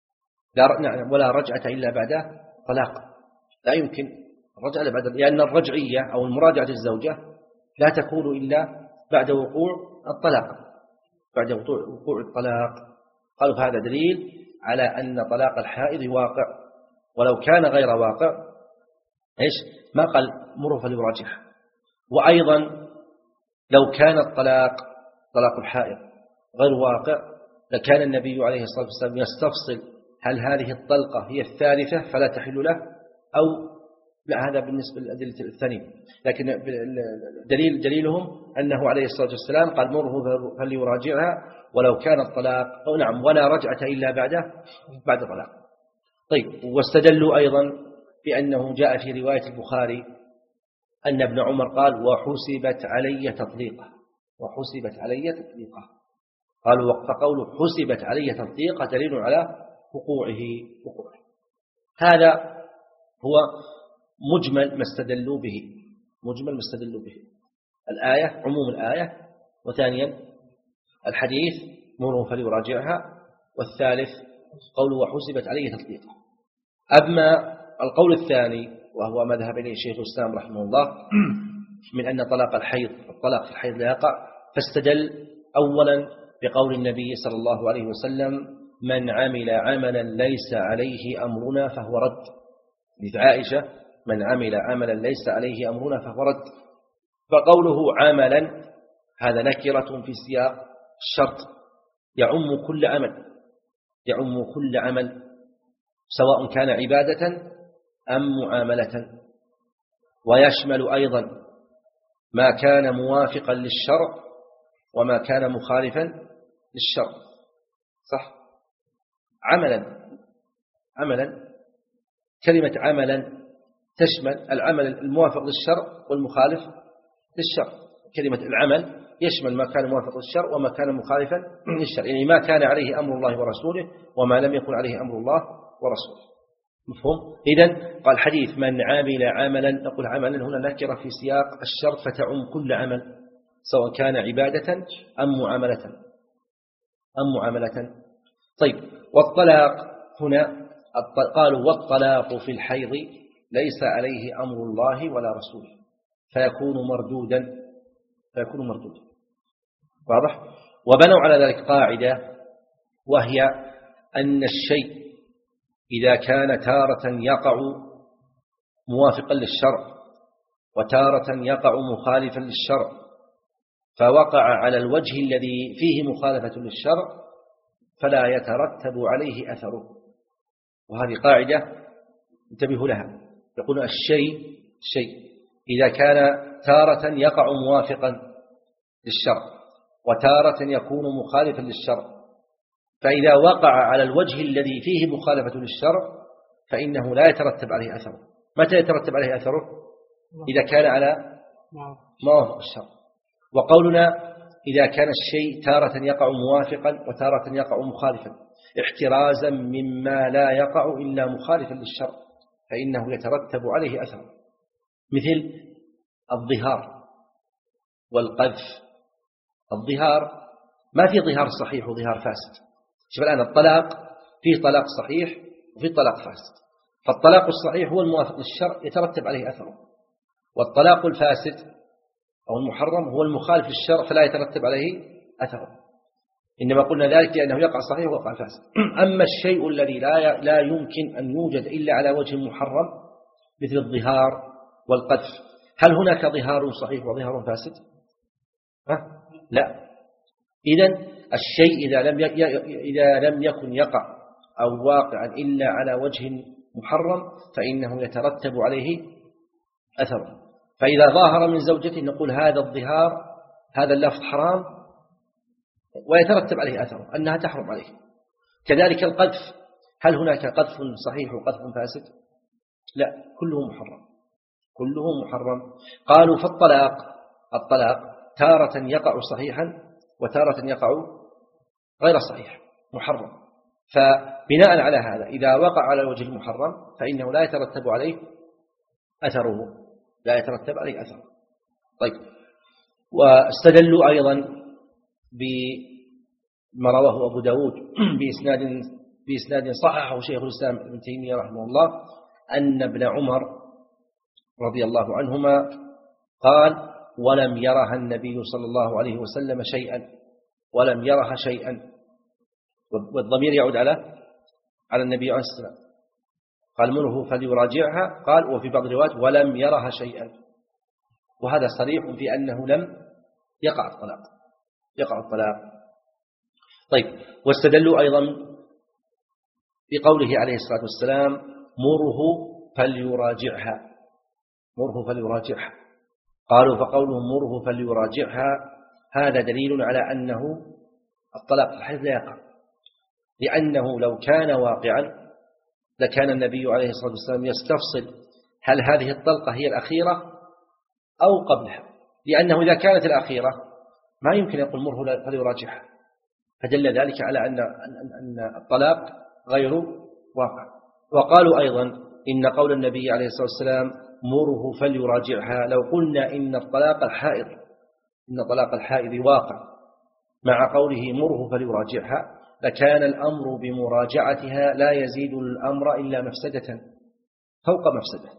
لا ولا رجعة إلا بعد طلاق. لا يمكن الرجعة بعد، لأن الرجعية أو المراجعة الزوجة لا تكون إلا بعد وقوع الطلاق، بعد وقوع الطلاق. قالوا فهذا دليل على أن طلاق الحائض واقع، ولو كان غير واقع إيش ما قال مره فليراجعها. وأيضا لو كان الطلاق طلاق الحائض غير واقع لكان النبي عليه الصلاة والسلام يستفصل هل هذه الطلقة هي الثالثة فلا تحل له أو لا. هذا بالنسبة للأدلة الثانية، لكن دليل دليلهم أنه عليه الصلاة والسلام قال مره فليراجعها ولو كان الطلاق أو نعم ولا رجعة إلا بعده بعد طلاق. طيب، واستدلوا أيضا بأنه جاء في رواية البخاري أن ابن عمر قال وحسبت علي تطليقة، وحسبت علي تطليقة. قالوا فقوله حسبت علي تطليقة دليل على وقوعه وقوعه. هذا هو مجمل ما استدلوا به، مجمل ما استدلوا به الآية، عموم الآية، وثانيا الحديث مره فليراجعها، والثالث قوله وحسبت عليه تطليقا. أما القول الثاني وهو مذهب إليه الشيخ الإسلام رحمه الله من أن طلاق الحيض الطلاق في الحيض لا يقع، فاستدل أولا بقول النبي صلى الله عليه وسلم من عمل عملا ليس عليه أمرنا فهو رد. مثل عائشة من عمل عملا ليس عليه أمرنا فهو رد. فقوله عملا هذا نكرة في سياق الشرط، يعم كل عمل، يعم كل عمل سواء كان عبادة أم معاملة، ويشمل أيضا ما كان موافقا للشرع وما كان مخالفا للشرع. صح؟ عملا عملا كلمة عملا تشمل العمل الموافق للشرع والمخالف للشرع. كلمة العمل يشمل ما كان موافق للشرع وما كان مخالفا للشرع، يعني ما كان عليه أمر الله ورسوله وما لم يكن عليه أمر الله ورسوله. مفهوم؟ إذن قال الحديث من عامل عملا، نقول عملا هنا نكرة في سياق الشرط فتعم كل عمل سواء كان عبادة أم معاملة أم معاملة. طيب، والطلاق هنا قالوا والطلاق في الحيض ليس عليه أمر الله ولا رسوله فيكون مردودا، فيكون مردودا. واضح؟ وبنوا على ذلك قاعدة وهي أن الشيء إذا كان تارة يقع موافقا للشرع وتارة يقع مخالفا للشرع فوقع على الوجه الذي فيه مخالفة للشرع فلا يترتب عليه أثره. وهذه قاعدة انتبهوا لها. يقول الشيء الشيء إذا كان تارة يقع موافقا للشرع وتارة يكون مخالفا للشرع فإذا وقع على الوجه الذي فيه مخالفة للشرع فإنه لا يترتب عليه أثره. متى يترتب عليه أثره؟ إذا كان على ما وافق الشرع. وقولنا إذا كان الشيء تارة يقع موافقا وتارة يقع مخالفا احترازا مما لا يقع إلا مخالفا للشرع فإنه يترتب عليه أثر، مثل الظهار والقذف. الظهار ما في ظهار صحيح وظهار فاسد. شوف الآن الطلاق فيه طلاق صحيح وفيه طلاق فاسد، فالطلاق الصحيح هو الموافق للشرع يترتب عليه أثره، والطلاق الفاسد أو المحرم هو المخالف للشرع فلا يترتب عليه أثره. إنما قلنا ذلك لأنه يقع صحيح ويقع فاسد. أما الشيء الذي لا لا يمكن أن يوجد إلا على وجه محرم مثل الظهار والقذف، هل هناك ظهار صحيح وظهار فاسد؟ ها؟ لا. إذن الشيء إذا لم إذا لم يكن يقع أو واقعا إلا على وجه محرم فإنه يترتب عليه أثر. فإذا ظاهر من زوجته نقول هذا الظهار هذا اللفظ حرام ويترتب عليه أثر أنها تحرم عليه. كذلك القذف، هل هناك قذف صحيح وقذف فاسد؟ لا، كله محرم، كله محرم. قالوا فالطلاق الطلاق تارة يقع صحيحا وتارة يقع غير صحيح محرم. فبناء على هذا إذا وقع على الوجه المحرم فإنه لا يترتب عليه أثره، لا يترتب عليه أثر. طيب، واستدلوا أيضا بما رواه أبو داود بإسناد بإسناد صححه شيخ الإسلام ابن تيمية رحمه الله أن ابن عمر رضي الله عنهما قال ولم يرها النبي صلى الله عليه وسلم شيئا، ولم يرها شيئا، والضمير يعود على على النبي عليه الصلاة والسلام. قال مره فليراجعها، قال وفي بعض الروايات ولم يرها شيئا، وهذا صريح في أنه لم يقع الطلاق يقع الطلاق. طيب، واستدلوا أيضا بقوله عليه الصلاة والسلام مره فليراجعها، مره فليراجعها. قالوا فقوله مره فليراجعها هذا دليل على أنه الطلاق في الحيض لا يقع، لأنه لو كان واقعا لكان النبي عليه الصلاة والسلام يستفصل هل هذه الطلقة هي الأخيرة أو قبلها، لأنه إذا كانت الأخيرة ما يمكن يقول مره فليراجعها، فدل ذلك على أن أن الطلاق غير واقع. وقالوا أيضا إن قول النبي عليه الصلاة والسلام مره فليراجعها لو قلنا إن الطلاق الحائض إن طلاق الحائض واقع مع قوله مره فليراجعها لكان الأمر بمراجعتها لا يزيد الأمر إلا مفسدة فوق مفسدة،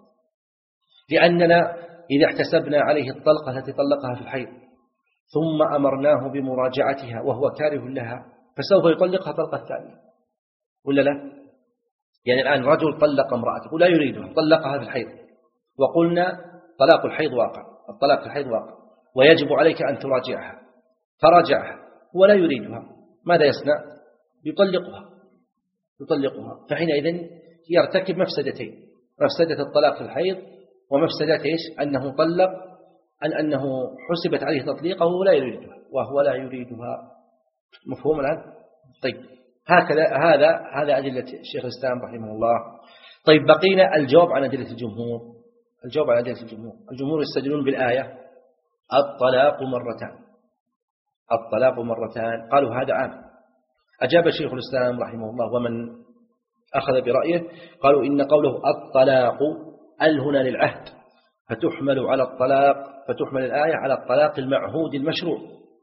لأننا إذا احتسبنا عليه الطلقة التي طلقها في الحيض ثم أمرناه بمراجعتها وهو كاره لها فسوف يطلقها طلقة ثانية ولا لا؟ يعني الآن رجل طلق امرأته ولا يريدها، طلقها في الحيض، وقلنا طلاق الحيض واقع، الطلاق في الحيض واقع ويجب عليك أن تراجعها، فراجعها ولا يريدها، ماذا يصنع؟ يطلقها يطلقها فحينئذ يرتكب مفسدتين، مفسدة الطلاق في الحيض ومفسدة إيش؟ أنه طلق أن أنه حسبت عليه تطليقه ولا يريدها وهو لا يريدها. مفهوم الآن؟ طيب، هكذا هذا هذا أدلة شيخ الإسلام رحمه الله. طيب، بقينا الجواب عن أدلة الجمهور. الجواب عن أدلة الجمهور، الجمهور يستدلون بالآية الطلاق مرتان، الطلاق مرتان، قالوا هذا عام. أجاب شيخ الإسلام رحمه الله ومن أخذ برأيه قالوا إن قوله الطلاق ال هنا للعهد فتحمل على الطلاق فتحمل الآية على الطلاق المعهود المشروع،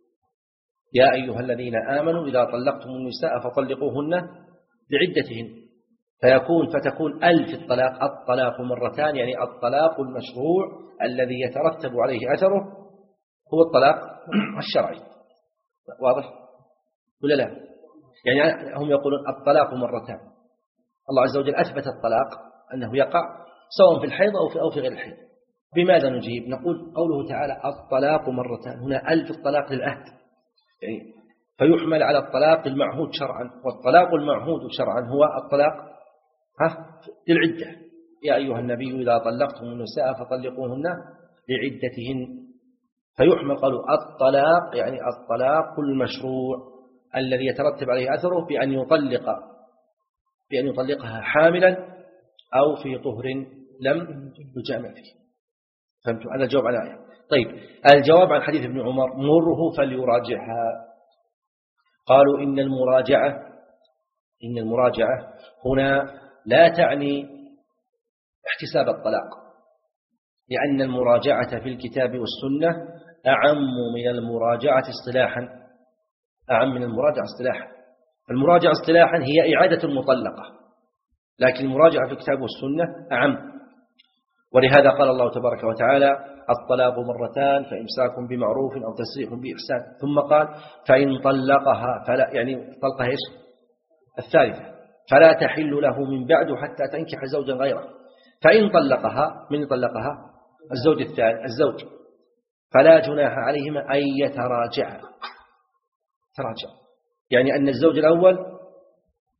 يا أيها الذين آمنوا إذا طلقتم النساء فطلقوهن لعدتهن، فيكون فتكون ال في الطلاق الطلاق مرتان، يعني الطلاق المشروع الذي يترتب عليه أثره هو الطلاق الشرعي. واضح ولا لا؟ يعني هم يقولون الطلاق مرتان، الله عز وجل أثبت الطلاق أنه يقع سواء في الحيض أو في أو في غير الحيض. بماذا نجيب؟ نقول قوله تعالى الطلاق مرتان، هنا ألف الطلاق للعهد، يعني فيحمل على الطلاق المعهود شرعا، والطلاق المعهود شرعا هو الطلاق ها للعدة، يا أيها النبي إذا طلقتم النساء فطلقوهن لعدتهن، فيحمل قالوا الطلاق يعني الطلاق المشروع الذي يترتب عليه أثره بأن يطلق بأن يطلقها حاملا أو في طهر لم يجامع فيه. فهمتوا؟ هذا الجواب على الآية. طيب، الجواب عن حديث ابن عمر مره فليراجعها، قالوا إن المراجعة إن المراجعة هنا لا تعني احتساب الطلاق، لأن المراجعة في الكتاب والسنة أعم من المراجعة اصطلاحا أعم من المراجعة اصطلاحا. المراجعة اصطلاحا هي إعادة المطلقة، لكن المراجعة في الكتاب والسنة أعم. ولهذا قال الله تبارك وتعالى الطلاق مرتان فإمساك بمعروف أو تسريح بإحسان، ثم قال فإن طلقها فلا، يعني طلقها إيش؟ الثالثة، فلا تحل له من بعد حتى تنكح زوجا غيره، فإن طلقها من طلقها الزوج الثاني الزوج فلا جناح عليهما أن يتراجعا. تراجع يعني أن الزوج الأول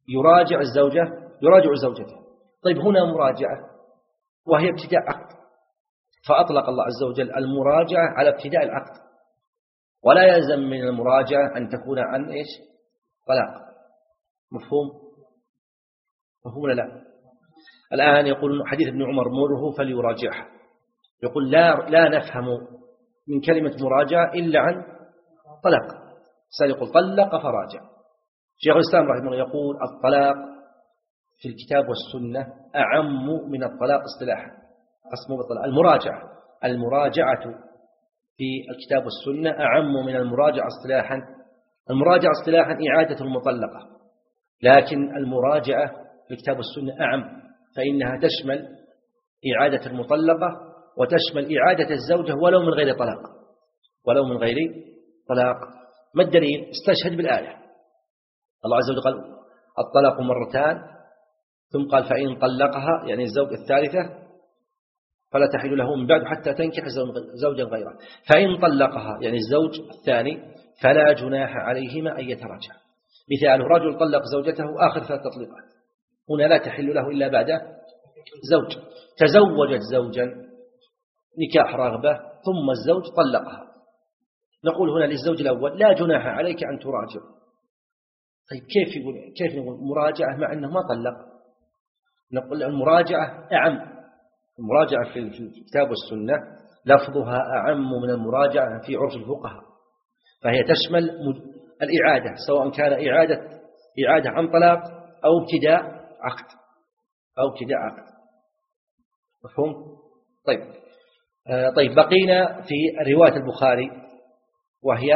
يراجع الزوجة يراجع زوجته. طيب هنا مراجعة وهي ابتداء عقد، فأطلق الله عز وجل المراجعة على ابتداء العقد، ولا يلزم من المراجعة أن تكون عن إيش؟ طلاق. مفهوم؟ مفهوم ولا لا؟ الآن يقول حديث ابن عمر مره فليراجعها، يقول لا لا نفهم من كلمة مراجعة إلا عن طلاق. سيقول طلق فراجع. شيخ الإسلام رحمه الله يقول الطلاق في الكتاب والسنة أعم من الطلاق اصطلاحا. قسمه بالطلاق المراجعة المراجعة في الكتاب والسنة أعم من المراجعة اصطلاحا. المراجعة اصطلاحا إعادة المطلقة، لكن المراجعة في الكتاب والسنة أعم، فإنها تشمل إعادة المطلقة وتشمل إعادة الزوجة ولو من غير طلاق ولو من غير طلاق. ما الدليل؟ استشهد بالآية. الله عز وجل قال الطلاق مرتان، ثم قال فإن طلقها يعني الزوجة الثالثة فلا تحل له من بعد حتى تنكح زوجا غيره. فإن طلقها يعني الزوج الثاني فلا جناح عليهما أن يتراجع. مثال رجل طلق زوجته آخر ثلاث تطليقات، هنا لا تحل له إلا بعد زوج. تزوجت زوجا نكاح رغبة ثم الزوج طلقها، نقول هنا للزوج الأول لا جناح عليك أن تراجع. طيب كيف يقول كيف نقول مراجعة مع أنه ما طلق؟ نقول المراجعة أعم. المراجعة في الكتاب والسنة لفظها أعم من المراجعة في عرف الفقهاء، فهي تشمل الإعادة سواء كان إعادة إعادة عن طلاق أو ابتداء عقد أو ابتداء عقد. مفهوم؟ طيب آه طيب بقينا في رواية البخاري وهي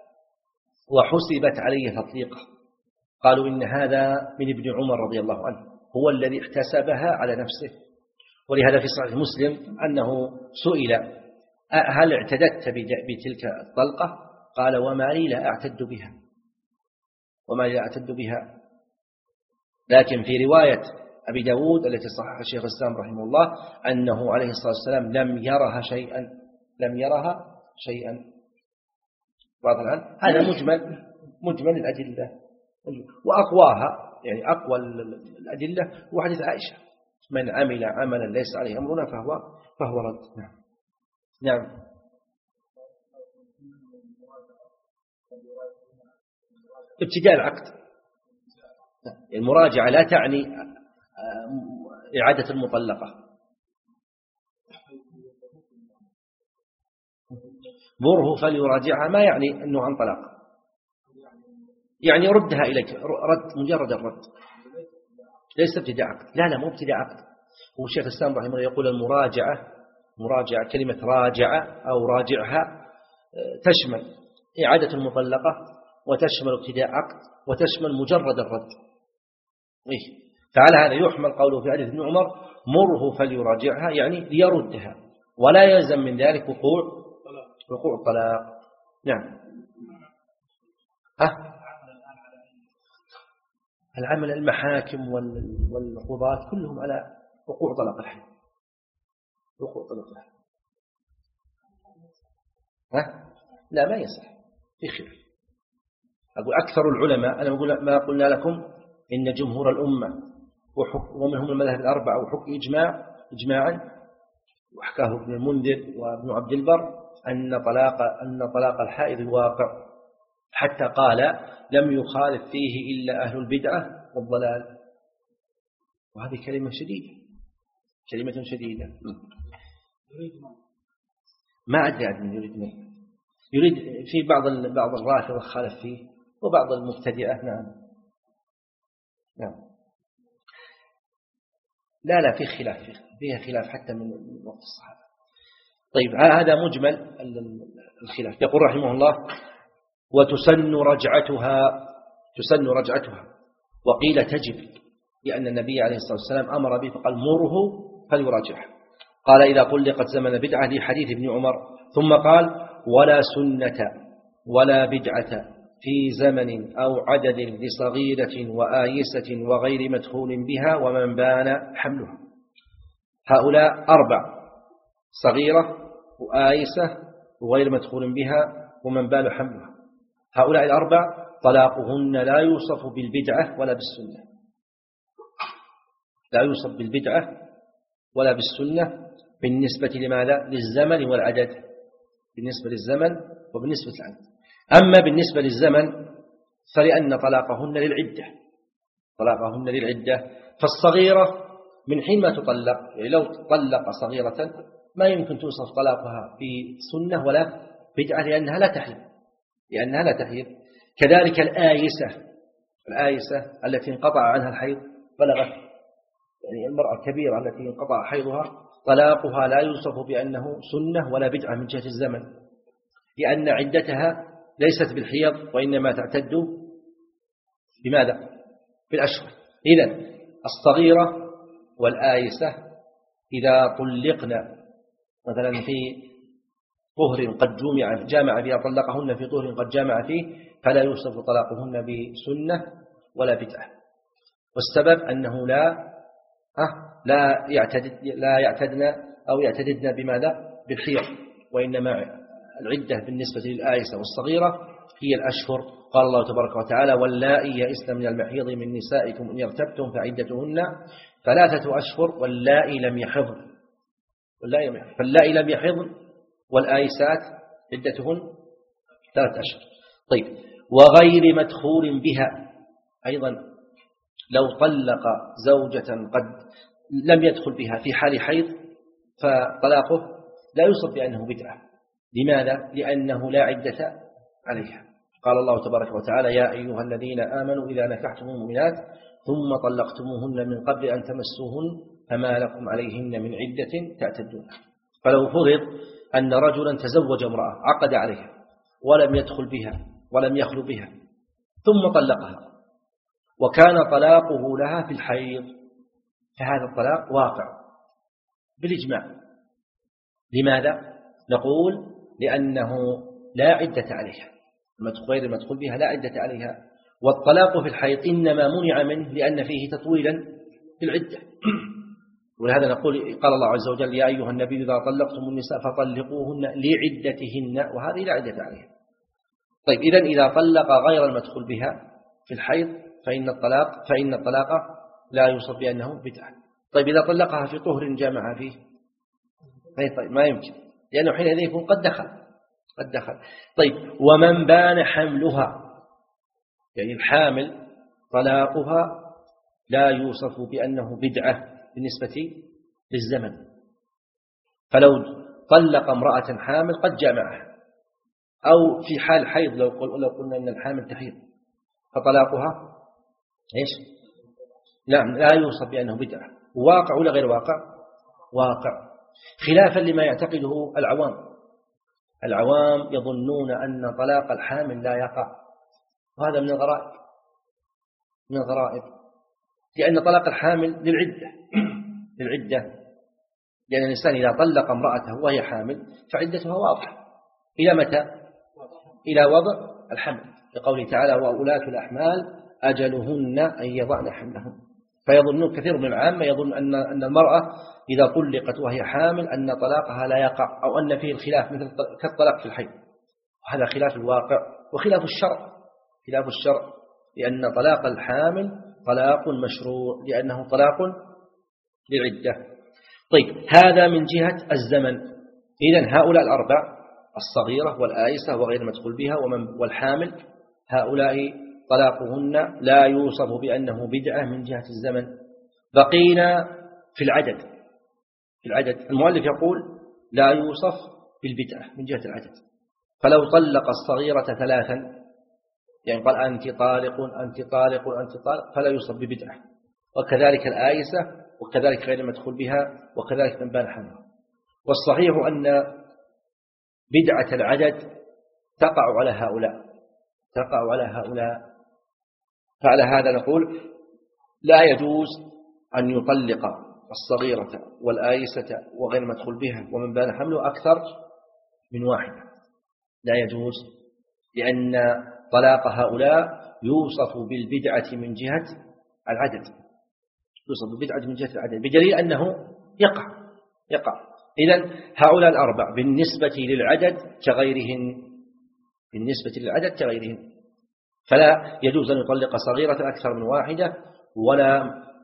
وحسبت عليه تطليقه. قالوا إن هذا من ابن عمر رضي الله عنه، هو الذي احتسبها على نفسه. ولهذا في صحيح مسلم أنه سئل هل اعتددت بتلك الطلقة؟ قال وما لي لا أعتد بها وما لي لا أعتد بها. لكن في رواية أبي داود التي صححها الشيخ الإسلام رحمه الله أنه عليه الصلاة والسلام لم يرها شيئا لم يرها شيئا واضح الآن. هذا مجمل مجمل الأدلة، وأقواها يعني أقوى الأدلة وحديث عائشة من عمل عملا ليس عليه أمرنا فهو فهو رد. نعم نعم ابتداء العقد. المراجعة لا تعني إعادة المطلقة. مره فليراجعها ما يعني أنه عن طلاق، يعني يردها إليك رد مجرد الرد، ليس ابتداء عقد. لا لا مو ابتداء عقد. والشيخ الإسلام رحمه الله يقول المراجعة مراجعة كلمة راجعة أو راجعها تشمل إعادة المطلقة وتشمل ابتداء عقد وتشمل مجرد الرد. إيه؟ فعلى هذا يحمل قوله في حديث ابن عمر مره فليراجعها يعني ليردها، ولا يلزم من ذلك وقوع وقوع الطلاق. نعم. ها؟ العمل المحاكم والقضاة كلهم على وقوع طلاق الحي. وقوع طلاق الحي. ها؟ لا ما يصح في خلاف. أقول أكثر العلماء أنا أقول ما قلنا لكم إن جمهور الأمة ومنهم المذاهب الأربعة وحكم إجماع إجماعا وحكاه ابن المنذر وابن عبد البر أن طلاق أن طلاق الحائض واقع، حتى قال لم يخالف فيه إلا أهل البدعة والضلال. وهذه كلمة شديدة كلمة شديدة. ما أدري عن من يريد منه. يريد في بعض بعض الرافضة خالف فيه وبعض المبتدئة. نعم نعم لا لا في خلاف فيها خلاف حتى من وقت الصحابة. طيب هذا مجمل الخلاف. يقول رحمه الله وتسن رجعتها تسن رجعتها وقيل تجب، لأن النبي عليه الصلاة والسلام أمر به فقال مره فليراجعها. قال إذا طلقت زمن بدعة لحديث ابن عمر، ثم قال ولا سنة ولا بدعة في زمن أو عدد لصغيرة وآيسة وغير مدخول بها ومن بان حملها. هؤلاء أربع: صغيرة وآيسة وغير مدخول بها ومن بان حملها. هؤلاء الأربع طلاقهن لا يوصف بالبدعة ولا بالسنة، لا يوصف بالبدعة ولا بالسنة بالنسبة لماذا؟ للزمن والعدد، بالنسبة للزمن وبالنسبة للعدد. أما بالنسبة للزمن فلأن طلاقهن للعدة، طلاقهن للعدة. فالصغيرة من حين ما تطلق، يعني لو تطلق صغيرة ما يمكن توصف طلاقها بسنة ولا بدعة لأنها لا تحيض، لأنها لا تحيض. كذلك الآيسة، الآيسة التي انقطع عنها الحيض بلغت، يعني المرأة الكبيرة التي انقطع حيضها طلاقها لا يوصف بأنه سنة ولا بدعة من جهة الزمن، لأن عدتها ليست بالحيض وإنما تعتد بماذا؟ بالأشهر. إذن الصغيرة والآيسة إذا طلقنا مثلا في طهر قد جمع جامع فيها، طلقهن في طهر قد جامع فيه، فلا يوصف طلاقهن بسنة ولا بدعة. والسبب أنه لا لا يعتدد لا يعتدن أو يعتددن بماذا؟ بالحيض، وإنما العدة بالنسبة للآيسة والصغيرة هي الأشهر. قال الله تبارك وتعالى: واللائي يئسن من المحيض من نسائكم إن ارتبتم فعدتهن ثلاثة أشهر واللائي لم يحضن، فاللائي لم يحضن والآيسات عدتهن ثلاثة أشهر. طيب، وغير مدخول بها أيضا، لو طلق زوجة قد لم يدخل بها في حال حيض فطلاقه لا يوصف بأنه بدعة. لماذا؟ لأنه لا عدة عليها. قال الله تبارك وتعالى: يا أيها الذين آمنوا إذا نكحتم المؤمنات ثم طلقتموهن من قبل أن تمسوهن فما لكم عليهن من عدة تعتدون. فلو فرض أن رجلا تزوج امرأة عقد عليها ولم يدخل بها ولم يخلو بها ثم طلقها وكان طلاقه لها في الحيض، فهذا الطلاق واقع بالإجماع. لماذا؟ نقول لأنه لا عدة عليها، غير المدخول بها لا عدة عليها، والطلاق في الحيض إنما منع منه لأن فيه تطويلا في العدة. ولهذا نقول قال الله عز وجل: يا أيها النبي إذا طلقتم النساء فطلقوهن لعدتهن، وهذه لا عدة عليها. طيب، إذن إذا طلق غير المدخول بها في الحيض فإن الطلاق فإن الطلاق لا يوصف بأنه بدعة. طيب، إذا طلقها في طهر جامع فيه طيب ما يمكن، لأنه حينئذ يكون قد دخل قد دخل. طيب، ومن بان حملها، يعني الحامل طلاقها لا يوصف بأنه بدعة بالنسبة للزمن. فلو طلق امرأة حامل قد جامعها أو في حال حيض، لو لو قلنا أن الحامل تحيض فطلاقها إيش؟ نعم، لا يوصف بأنه بدعة. واقع ولا غير واقع؟ واقع، خلافا لما يعتقده العوام. العوام يظنون أن طلاق الحامل لا يقع، وهذا من الغرائب من الغرائب لأن طلاق الحامل للعدة للعدة لأن الإنسان إذا طلق امرأته وهي حامل فعدتها واضحة. إلى متى؟ إلى وضع الحمل، لقوله تعالى: وأولاة الأحمال أجلهن أن يضعن حملهن. فيظنون كثير من العامة يظن أن أن المرأة إذا طلقت وهي حامل أن طلاقها لا يقع، أو أن فيه الخلاف مثل كالطلاق في الحيض. وهذا خلاف الواقع وخلاف الشرع خلاف الشرع لأن طلاق الحامل طلاق مشروع لأنه طلاق للعدة. طيب، هذا من جهة الزمن. إذن هؤلاء الأربع، الصغيرة والآيسة وغير مدخول بها والحامل، هؤلاء طلاقهن لا يوصف بأنه بدعة من جهة الزمن. بقينا في العدد في العدد المؤلف يقول لا يوصف بالبدعة من جهة العدد. فلو طلق الصغيرة ثلاثا، يعني قال أنت طالق أنت طالق أنت طالق، فلا يوصف ببدعة. وكذلك الآيسة وكذلك غير المدخول بها وكذلك من بان حملها. والصحيح أن بدعة العدد تقع على هؤلاء تقع على هؤلاء فعلى هذا نقول لا يجوز أن يطلق الصغيرة والآيسة وغير مدخول بها ومن بان حمله أكثر من واحدة، لا يجوز، لأن طلاق هؤلاء يوصف بالبدعة من جهة العدد يوصف بالبدعة من جهة العدد بدليل أنه يقع يقع إذن هؤلاء الأربع بالنسبة للعدد كغيرهن بالنسبة للعدد كغيرهن فلا يجوز أن يطلق صغيرة أكثر من واحدة ولا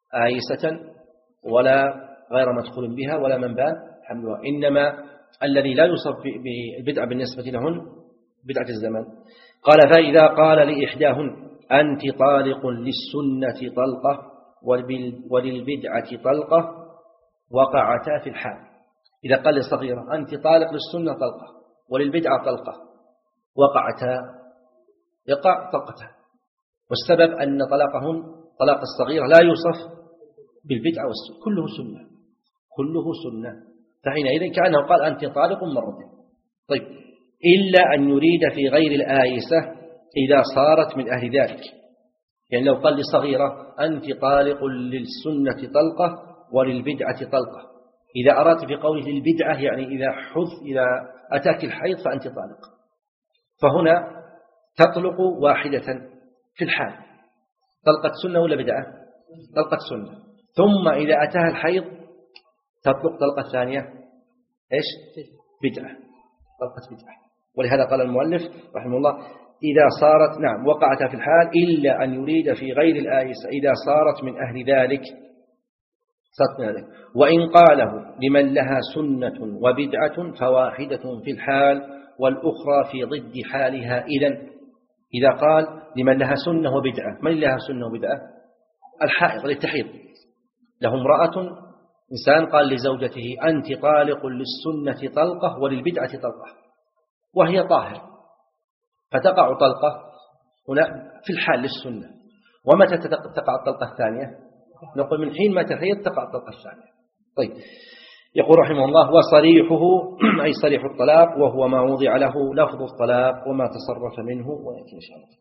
آيسة ولا غير مدخول بها ولا من بان حملها، إنما الذي لا يوصف بالبدعة بالنسبة لهن بدعة الزمن. قال فإذا قال لإحداهن أنت طالق للسنة طلقة وللبدعة طلقة وقعتا في الحال. إذا قال لصغيرة أنت طالق للسنة طلقة وللبدعة طلقة وقعتا، يقع طلقتها، والسبب أن طلاقهن طلاق الصغيرة لا يوصف بالبدعة والسنة، كله سنة كله سنة، فحينئذ كأنه قال أنت طالق مرتين. طيب إلا أن يريد في غير الآيسة إذا صارت من أهل ذلك، يعني لو قال لصغيرة أنت طالق للسنة طلقة وللبدعة طلقة، إذا أردت في قوله للبدعة يعني إذا حذ إذا أتاك الحيض فأنت طالق، فهنا تطلق واحدة في الحال، طلقة سنة ولا بدعة؟ طلقة سنة، ثم إذا أتاها الحيض تطلق طلقة ثانية إيش؟ بدعة، طلقة بدعة. ولهذا قال المؤلف رحمه الله إذا صارت نعم وقعت في الحال إلا أن يريد في غير الآيسة إذا صارت من أهل ذلك صارت من ذلك. وإن قاله لمن لها سنة وبدعة فواحدة في الحال والأخرى في ضد حالها. إذن إذا قال لمن لها سنة وبدعة، من لها سنة وبدعة؟ الحائض للتحيض، له امرأة إنسان قال لزوجته أنت طالق للسنة طلقة وللبدعة طلقة وهي طاهر، فتقع طلقة هنا في الحال للسنة. ومتى تقع الطلقة الثانية؟ نقول من حين ما تحيض تقع الطلقة الثانية. طيب يقول رحمه الله وصريحه أي صريح الطلاق وهو ما وضع له لفظ الطلاق وما تصرف منه، ويأتي إن شاء الله.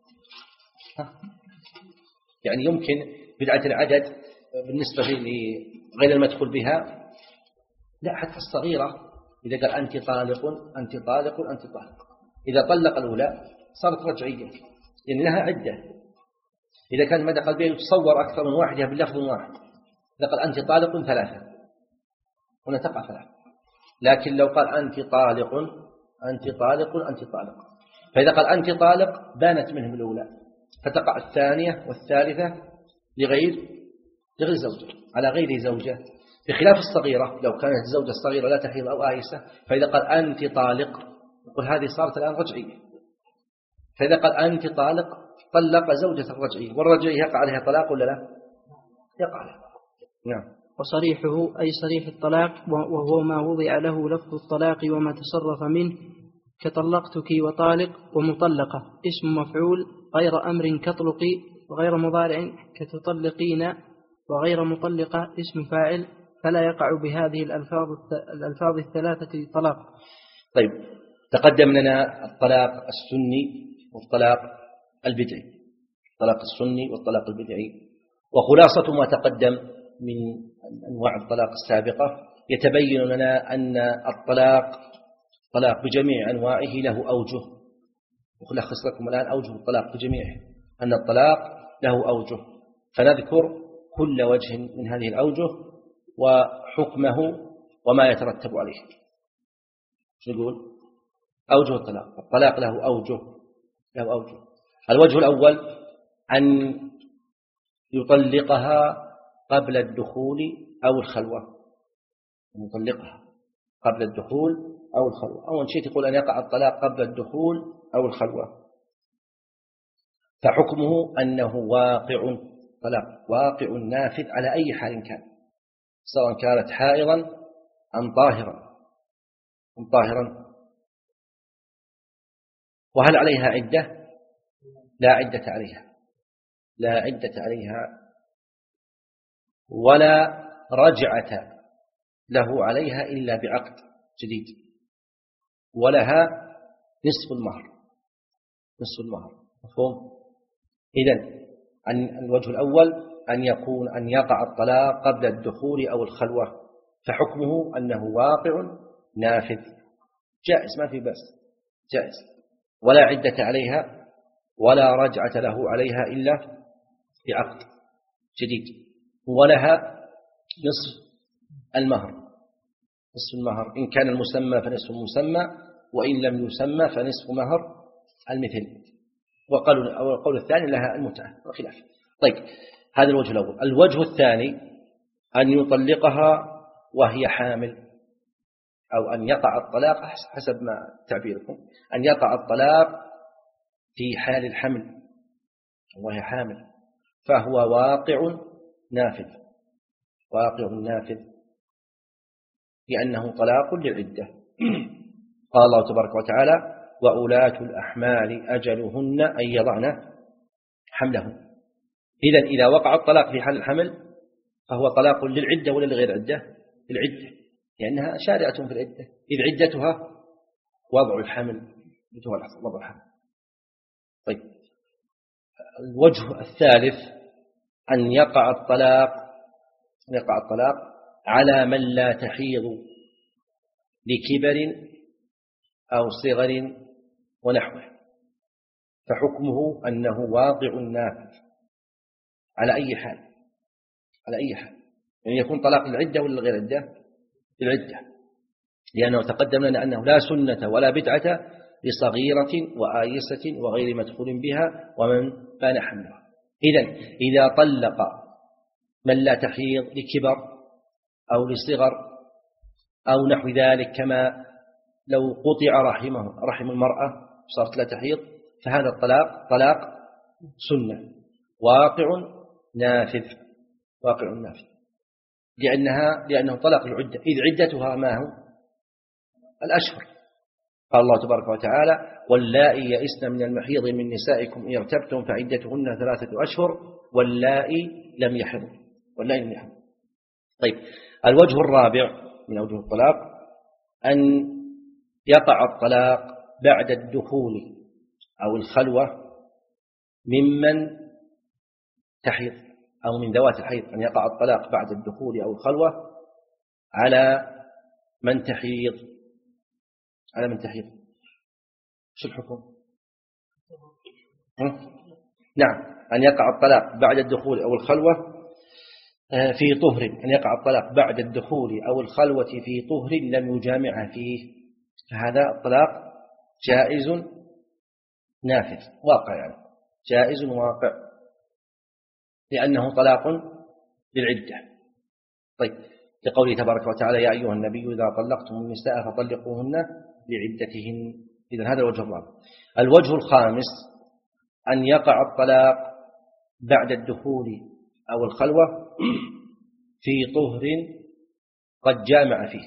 يعني يمكن بدعة العدد بالنسبة لغير المدخول بها، لا حتى الصغيرة إذا قال أنت طالق أنت طالق أنت طالق، إذا طلق الأولى صارت رجعية لأن لها عدة. إذا كان مدى قلبه يتصور أكثر من واحدة باللفظ واحد، إذا قال أنت طالق ثلاثة هنا تقع ثلاثة، لكن لو قال أنت طالق أنت طالق أنت طالق، فإذا قال أنت طالق بانت منهم الأولى فتقع الثانية والثالثة لغير لغير زوجة على غير زوجة، بخلاف الصغيرة لو كانت الزوجة الصغيرة لا تحيض أو آيسة، فإذا قال أنت طالق يقول هذه صارت الآن رجعية، فإذا قال أنت طالق طلق زوجة الرجعية، والرجعية يقع عليها طلاق ولا لا؟ يقع عليها. نعم. وصريحه أي صريح الطلاق وهو ما وضع له لفظ الطلاق وما تصرف منه كطلقتك وطالق ومطلقة اسم مفعول غير أمر كطلقي، وغير مضارع كتطلقين، وغير مطلقة اسم فاعل، فلا يقع بهذه الألفاظ الألفاظ الثلاثة طلاق. طيب تقدم لنا الطلاق السني والطلاق البدعي، الطلاق السني والطلاق البدعي، وخلاصة ما تقدم من أنواع الطلاق السابقة يتبين لنا أن الطلاق طلاق بجميع أنواعه له أوجه، وخلص لكم الآن أوجه الطلاق بجميعه، أن الطلاق له أوجه، فنذكر كل وجه من هذه الأوجه وحكمه وما يترتب عليه. شو نقول؟ أوجه الطلاق. الطلاق له أوجه له أوجه الوجه الأول أن يطلقها قبل الدخول أو الخلوة، يطلقها قبل الدخول أو الخلوة. أول شيء تقول أن يقع الطلاق قبل الدخول أو الخلوة، فحكمه أنه واقع، طلاق واقع نافذ على أي حال كان، سواء كانت حائضا أم طاهرا أم طاهرا. وهل عليها عدة؟ لا عدة عليها، لا عدة عليها ولا رجعة له عليها إلا بعقد جديد، ولها نصف المهر، نصف المهر. مفهوم؟ إذن الوجه الأول أن يكون أن يقع الطلاق قبل الدخول أو الخلوة، فحكمه أنه واقع نافذ جائز، ما في بس جائز، ولا عدة عليها ولا رجعة له عليها إلا بعقد جديد، ولها نصف المهر، نصف المهر إن كان المسمى فنصف المسمى، وإن لم يسمى فنصف مهر المثل، وقالوا القول الثاني لها المتعة وخلاف. طيب هذا الوجه الأول. الوجه الثاني أن يطلقها وهي حامل، أو أن يقع الطلاق حسب ما تعبيركم، أن يقع الطلاق في حال الحمل وهي حامل، فهو واقع نافذ، واقع نافذ لأنه طلاق للعدة. قال الله تبارك وتعالى: وأولاة الأحمال أجلهن أن يضعن حملهن. إذن إذا وقع الطلاق في حال الحمل فهو طلاق للعدة ولا لغير عدة؟ للعدة، لأنها شارعة في العدة، إذ عدتها وضع الحمل، وضع الحمل. طيب، الوجه الثالث أن يقع الطلاق يقع الطلاق على من لا تحيض لكبر أو صغر ونحوه، فحكمه أنه واقع نافذ على أي حال، على أي حال، يعني يكون طلاق للعدة ولا غير عدة؟ للعدة، لأنه تقدم لنا أنه لا سنة ولا بدعة لصغيرة وآيسة وغير مدخول بها ومن بان حملها. إذن إذا طلق من لا تحيض لكبر أو لصغر أو نحو ذلك، كما لو قطع رحمه رحم المرأة صارت لا تحيض، فهذا الطلاق طلاق سنة واقع نافذ، واقع نافذ، لأنها لأنه طلاق العدة، إذ عدتها ما هو؟ الأشهر. قال الله تبارك وتعالى: واللائي يئسن من المحيض من نسائكم إن ارتبتم فعدتهن ثلاثة أشهر واللائي لم يحضن، واللائي لم يحضن. طيب، الوجه الرابع من أوجه الطلاق أن يقع الطلاق بعد الدخول أو الخلوة ممن تحيض أو من ذوات الحيض، أن يقع الطلاق بعد الدخول أو الخلوة على من تحيض، على من تحيض. شو الحكم؟ نعم، أن يقع الطلاق بعد الدخول أو الخلوة في طهر، أن يقع الطلاق بعد الدخول أو الخلوة في طهر لم يجامعها فيه، فهذا الطلاق جائز نافذ، واقع، يعني جائز واقع، لأنه طلاق للعدة. طيب، لقوله تبارك وتعالى: يا أيها النبي إذا طلقتم النساء فطلقوهن لعدتهن. إذن هذا الوجه الرابع. الوجه الخامس أن يقع الطلاق بعد الدخول أو الخلوة في طهر قد جامع فيه،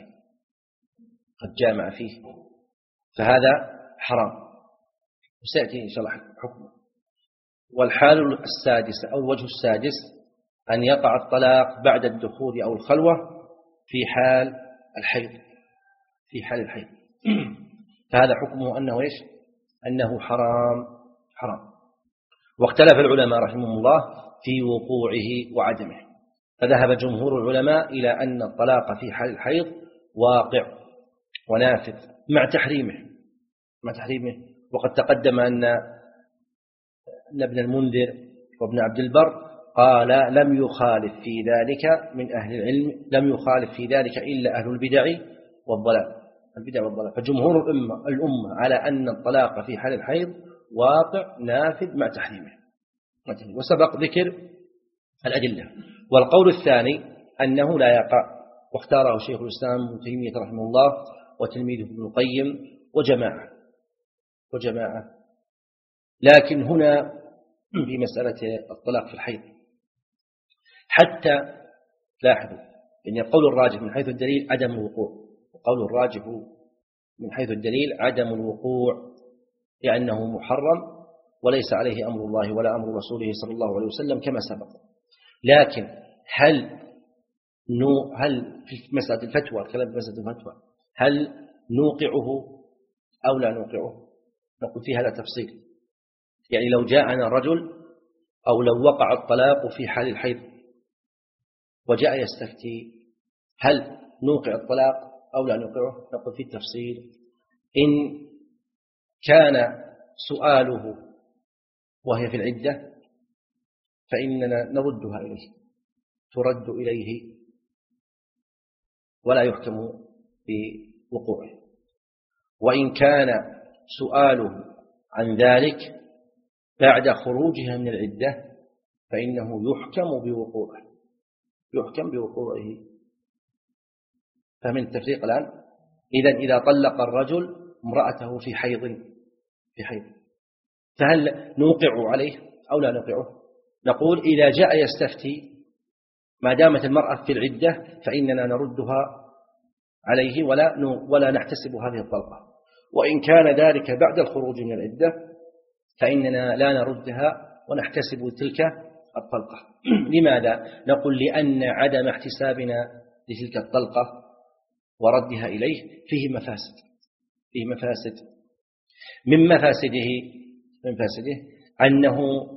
قد جامع فيه، فهذا حرام، وسيأتي إن شاء الله حكمه. والحال السادسة أو الوجه السادس أن يقع الطلاق بعد الدخول أو الخلوة في حال الحيض، في حال الحيض، فهذا حكمه أنه إيش؟ أنه حرام، حرام. واختلف العلماء رحمهم الله في وقوعه وعدمه، فذهب جمهور العلماء إلى أن الطلاق في حال الحيض واقع ونافذ مع تحريمه، مع تحريمه. وقد تقدم أن ابن المنذر وابن عبد البر قال لم يخالف في ذلك من أهل العلم، لم يخالف في ذلك إلا أهل البدع والضلال، البدع والضلال. فجمهور الأمة, الأمة على أن الطلاق في حال الحيض واقع نافذ مع تحريمه، وسبق ذكر الأدلة. والقول الثاني أنه لا يقع، واختاره شيخ الإسلام ابن تيمية رحمه الله وتلميذه ابن القيم وجماعة وجماعة لكن هنا في مسألة الطلاق في الحيض حتى لاحظوا أن القول الراجح من حيث الدليل عدم الوقوع، وقول الراجح من حيث الدليل عدم الوقوع، لأنه محرم وليس عليه أمر الله ولا أمر رسوله صلى الله عليه وسلم كما سبق. لكن هل نو هل في مسألة الفتوى، الكلام في مسألة الفتوى، هل نوقعه أو لا نوقعه؟ نقول في هذا تفصيل. يعني لو جاءنا رجل أو لو وقع الطلاق في حال الحيض وجاء يستفتي هل نوقع الطلاق أو لا نوقعه؟ نقول في التفصيل. إن كان سؤاله وهي في العدة فإننا نردها إليه، ترد إليه لا يحكم بوقوعه. وإن كان سؤاله عن ذلك بعد خروجها من العدة فإنه يحكم بوقوعه يحكم بوقوعه. فمن التفريق الآن إذن إذا طلق الرجل امرأته في حيض في حيض فهل نوقع عليه أو لا نوقعه؟ نقول إذا جاء يستفتي ما دامت المرأة في العدة فإننا نردها عليه ولا ولا نحتسب هذه الطلقة، وإن كان ذلك بعد الخروج من العدة فإننا لا نردها ونحتسب تلك الطلقة. لماذا؟ نقول لأن عدم احتسابنا لتلك الطلقة وردها إليه فيه مفاسد فيه مفاسد من مفاسده من مفاسده أنه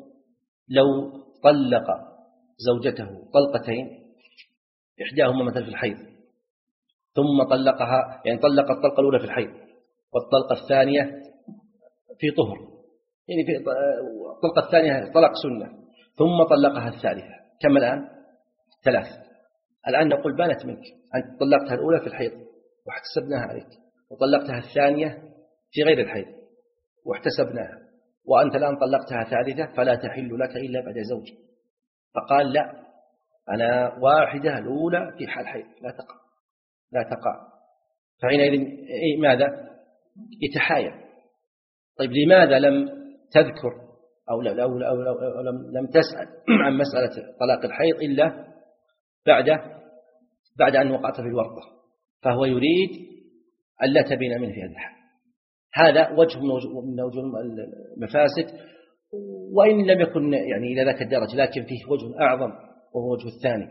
لو طلق زوجته طلقتين إحداهما مثل في الحيض ثم طلقها، يعني طلق الطلقة الأولى في الحيض والطلقة الثانية في طهر، يعني في الطلقة الثانية طلق سنة ثم طلقها الثالثة، كم الآن؟ ثلاث. الآن نقول بانت منك، أنت طلقتها الأولى في الحيض واحتسبناها عليك، وطلقتها الثانية في غير الحيض واحتسبناها، وأنت الآن طلقتها ثالثة فلا تحل لك إلا بعد زوج. فقال لا، أنا واحدة الأولى في حال حيض لا تقع لا تقع فحينئذ ماذا؟ يتحايل. طيب لماذا لم تذكر أو, لا أو, أو, أو, أو لم, لم تسأل عن مسألة طلاق الحيض إلا بعد بعد أن وقعت في الورطة؟ فهو يريد ألا تبين منه في هذا الحال. هذا وجه من وجه المفاسد، وإن لم يكن يعني إلى ذاك الدرجة، لكن فيه وجه أعظم وهو وجه الثاني،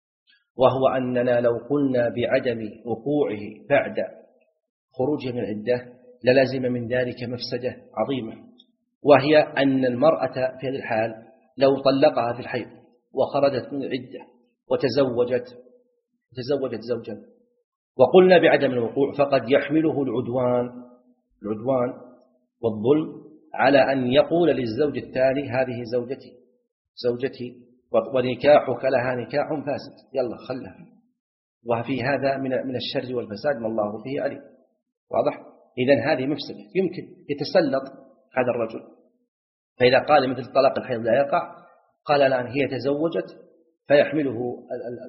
وهو أننا لو قلنا بعدم وقوعه بعد خروجه من العدة للازم من ذلك مفسدة عظيمة، وهي أن المرأة في هذه الحال لو طلقها في الحيض وخرجت من العدة وتزوجت تزوجت زوجا وقلنا بعدم الوقوع فقد يحمله العدوان العدوان والظلم على أن يقول للزوج الثاني هذه زوجتي زوجتي ونكاحك لها نكاح فاسد، يلا خلها. وفي هذا من من الشر والفساد ما الله فيه عليم. واضح؟ إذن هذه مفسدة يمكن يتسلط هذا الرجل، فإذا قال مثل طلاق الحيض لا يقع، قال الآن هي تزوجت فيحمله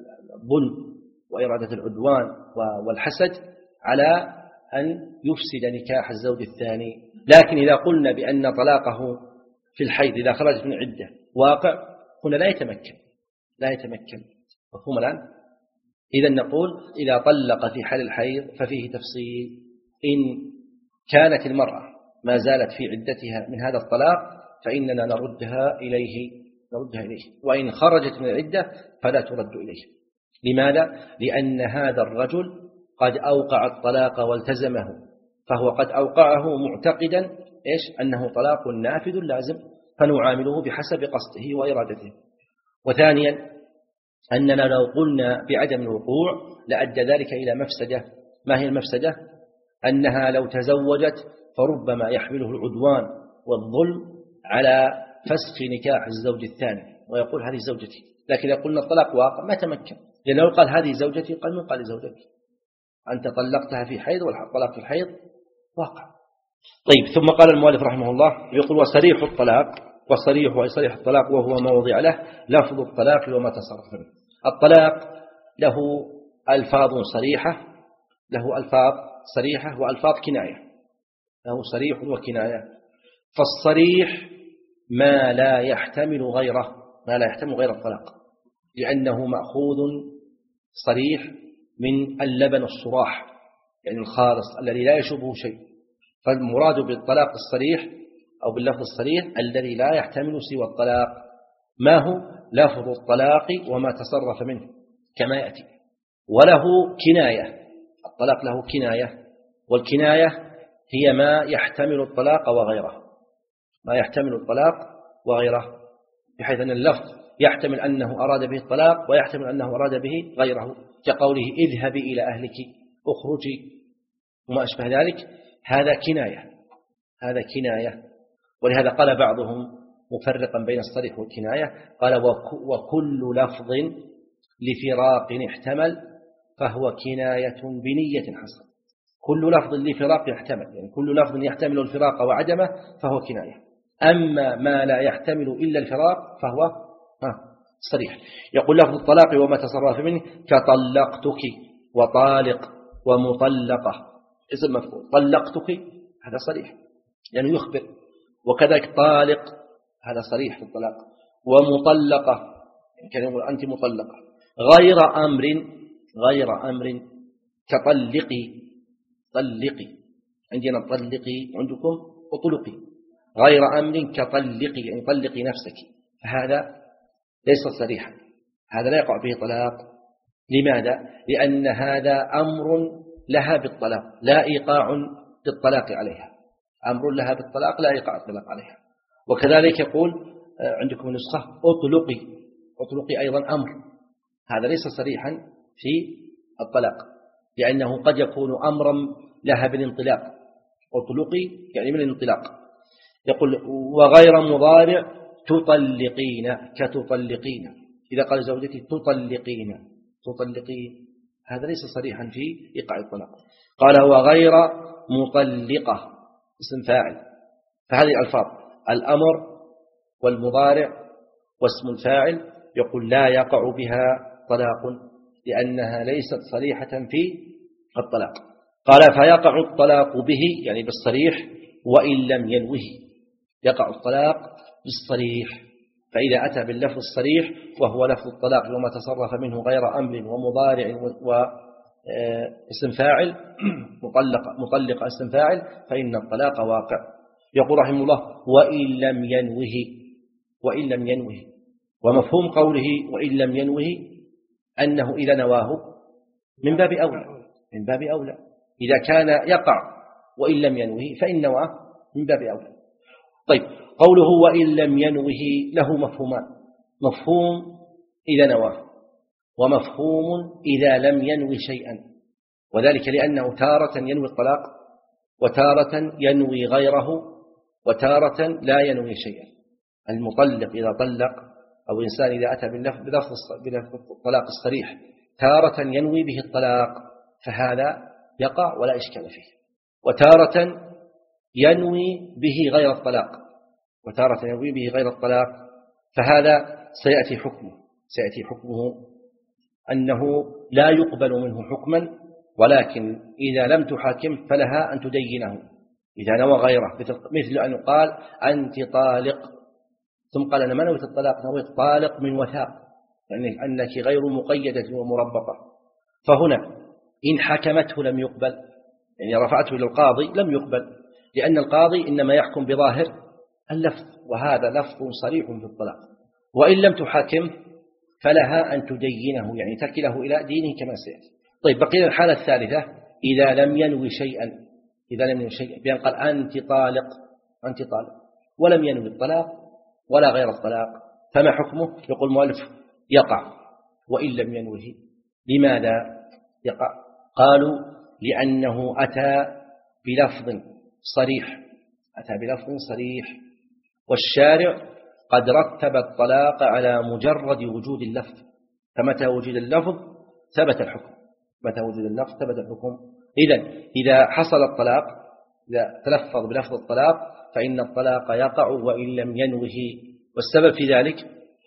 الظلم وإرادة العدوان والحسد على أن يفسد نكاح الزوج الثاني. لكن إذا قلنا بأن طلاقه في الحيض إذا خرجت من عدة واقع، هنا لا يتمكن لا يتمكن مفهوم الآن؟ إذا نقول إذا طلق في حال الحيض ففيه تفصيل. إن كانت المرأة ما زالت في عدتها من هذا الطلاق فإننا نردها إليه نردها إليه وإن خرجت من العدة فلا ترد إليه. لماذا؟ لأن هذا الرجل قد أوقع الطلاق والتزمه، فهو قد أوقعه معتقدا إيش؟ أنه طلاق نافذ لازم، فنعامله بحسب قصده وإرادته. وثانيا أننا لو قلنا بعدم الوقوع لأدى ذلك إلى مفسدة. ما هي المفسدة؟ أنها لو تزوجت فربما يحمله العدوان والظلم على فسخ نكاح الزوج الثاني ويقول هذه زوجتي، لكن إذا قلنا الطلاق واقع ما تمكن، لأنه لو قال هذه زوجتي قال من قال زوجتك، أنت طلقتها في حيض والطلاق في الحيض واقع. طيب ثم قال المؤلف رحمه الله يقول وصريح الطلاق، والصريح وصريح الطلاق وهو ما وضع له لفظ الطلاق وما تصرف منه. الطلاق له ألفاظ صريحة له ألفاظ صريحة وألفاظ كناية، له صريح وكناية. فالصريح ما لا يحتمل غيره ما لا يحتمل غير الطلاق، لأنه مأخوذ صريح من اللبن الصراح، يعني الخالص الذي لا يشبه شيء. فالمراد بالطلاق الصريح أو باللفظ الصريح الذي لا يحتمل سوى الطلاق. ما هو؟ لفظ الطلاق وما تصرف منه كما يأتي. وله كناية، الطلاق له كناية، والكناية هي ما يحتمل الطلاق وغيره ما يحتمل الطلاق وغيره بحيث أن اللفظ يحتمل أنه أراد به الطلاق ويحتمل أنه أراد به غيره، كقوله اذهبي إلى أهلك اخرجي وما أشبه ذلك. هذا كناية هذا كناية ولهذا قال بعضهم مفرقا بين الصريح والكناية، قال وكل لفظ لفراق احتمل فهو كناية بنية حصل. كل لفظ لفراق يحتمل، يعني كل لفظ يحتمل الفراق وعدمه فهو كناية. أما ما لا يحتمل إلا الفراق فهو صريح. يقول لفظ الطلاق وما تصرف منه كطلقتك وطالق ومطلقة اسم مفعول. طلقتك هذا صريح يعني يخبر، وكذلك طالق هذا صريح في الطلاق، ومطلقة كان يقول أنت مطلقة. غير أمر غير أمر كطلقي طلقي، عندنا طلقي عندكم اطلقي. غير أمر كطلقي يعني طلقي نفسك، فهذا ليس صريحا، هذا لا يقع به طلاق. لماذا؟ لأن هذا أمر لها بالطلاق لا إيقاع للطلاق عليها، أمر لها بالطلاق لا إيقاع الطلاق عليها. وكذلك يقول عندكم نسخة أطلقي، أطلقي أيضا أمر، هذا ليس صريحا في الطلاق لأنه قد يكون أمرا لها بالانطلاق. أطلقي يعني من الانطلاق. يقول وغير مضارع تطلقين كتطلقين، إذا قال زوجتي تطلقين تطلقين هذا ليس صريحا في إيقاع الطلاق. قال وغير مطلقة اسم فاعل، فهذه الألفاظ الأمر والمضارع واسم الفاعل يقول لا يقع بها طلاق لأنها ليست صريحة في الطلاق. قال فيقع الطلاق به يعني بالصريح وإن لم ينوه، يقع الطلاق بالصريح، فإذا أتى باللفظ الصريح وهو لفظ الطلاق وما تصرف منه غير أمر ومضارع واسم فاعل مطلق مطلق اسم فاعل فإن الطلاق واقع. يقول رحمه الله وإن لم ينوه، وإن لم ينوه، ومفهوم قوله وإن لم ينوه أنه إذا نواه من باب أولى، من باب أولى إذا كان يقع وإن لم ينوه فإن نواه من باب أولى. طيب قوله وإن لم ينوه له مفهومان، مفهوم إذا نواه ومفهوم إذا لم ينوي شيئا، وذلك لأنه تارة ينوي الطلاق وتارة ينوي غيره وتارة لا ينوي شيئا. المطلق إذا طلق أو إنسان إذا أتى بلفظ الطلاق الصريح تارة ينوي به الطلاق فهذا يقع ولا إشكال فيه، وتارة ينوي به غير الطلاق وتارة ينوي به غير الطلاق فهذا سيأتي حكمه سيأتي حكمه أنه لا يقبل منه حكما، ولكن إذا لم تحاكم فلها أن تدينه إذا نوى غيره، مثل أن يقال أنت طالق ثم قال أنا ما نويت الطلاق نويت طالق من وثاق يعني أنك غير مقيدة ومربطة، فهنا إن حكمته لم يقبل يعني رفعته إلى القاضي لم يقبل لأن القاضي إنما يحكم بظاهر اللفظ وهذا لفظ صريح في الطلاق. وإن لم تحاكم فلها أن تدينه يعني تكله إلى دينه كما سيأتي. طيب بقي الحالة الثالثة إذا لم ينوي شيئا، إذا لم ينوي شيئا بأن قال أنت طالق أنت طالق ولم ينوي الطلاق ولا غير الطلاق فما حكمه؟ يقول المؤلف يقع وإن لم ينوه. لماذا يقع؟ قالوا لأنه أتى بلفظ صريح أتى بلفظ صريح والشارع قد رتب الطلاق على مجرد وجود اللفظ، فمتى وجد اللفظ ثبت الحكم، متى وجد اللفظ ثبت الحكم. إذن إذا حصل الطلاق إذا تلفظ بلفظ الطلاق فإن الطلاق يقع وإن لم ينوه، والسبب في ذلك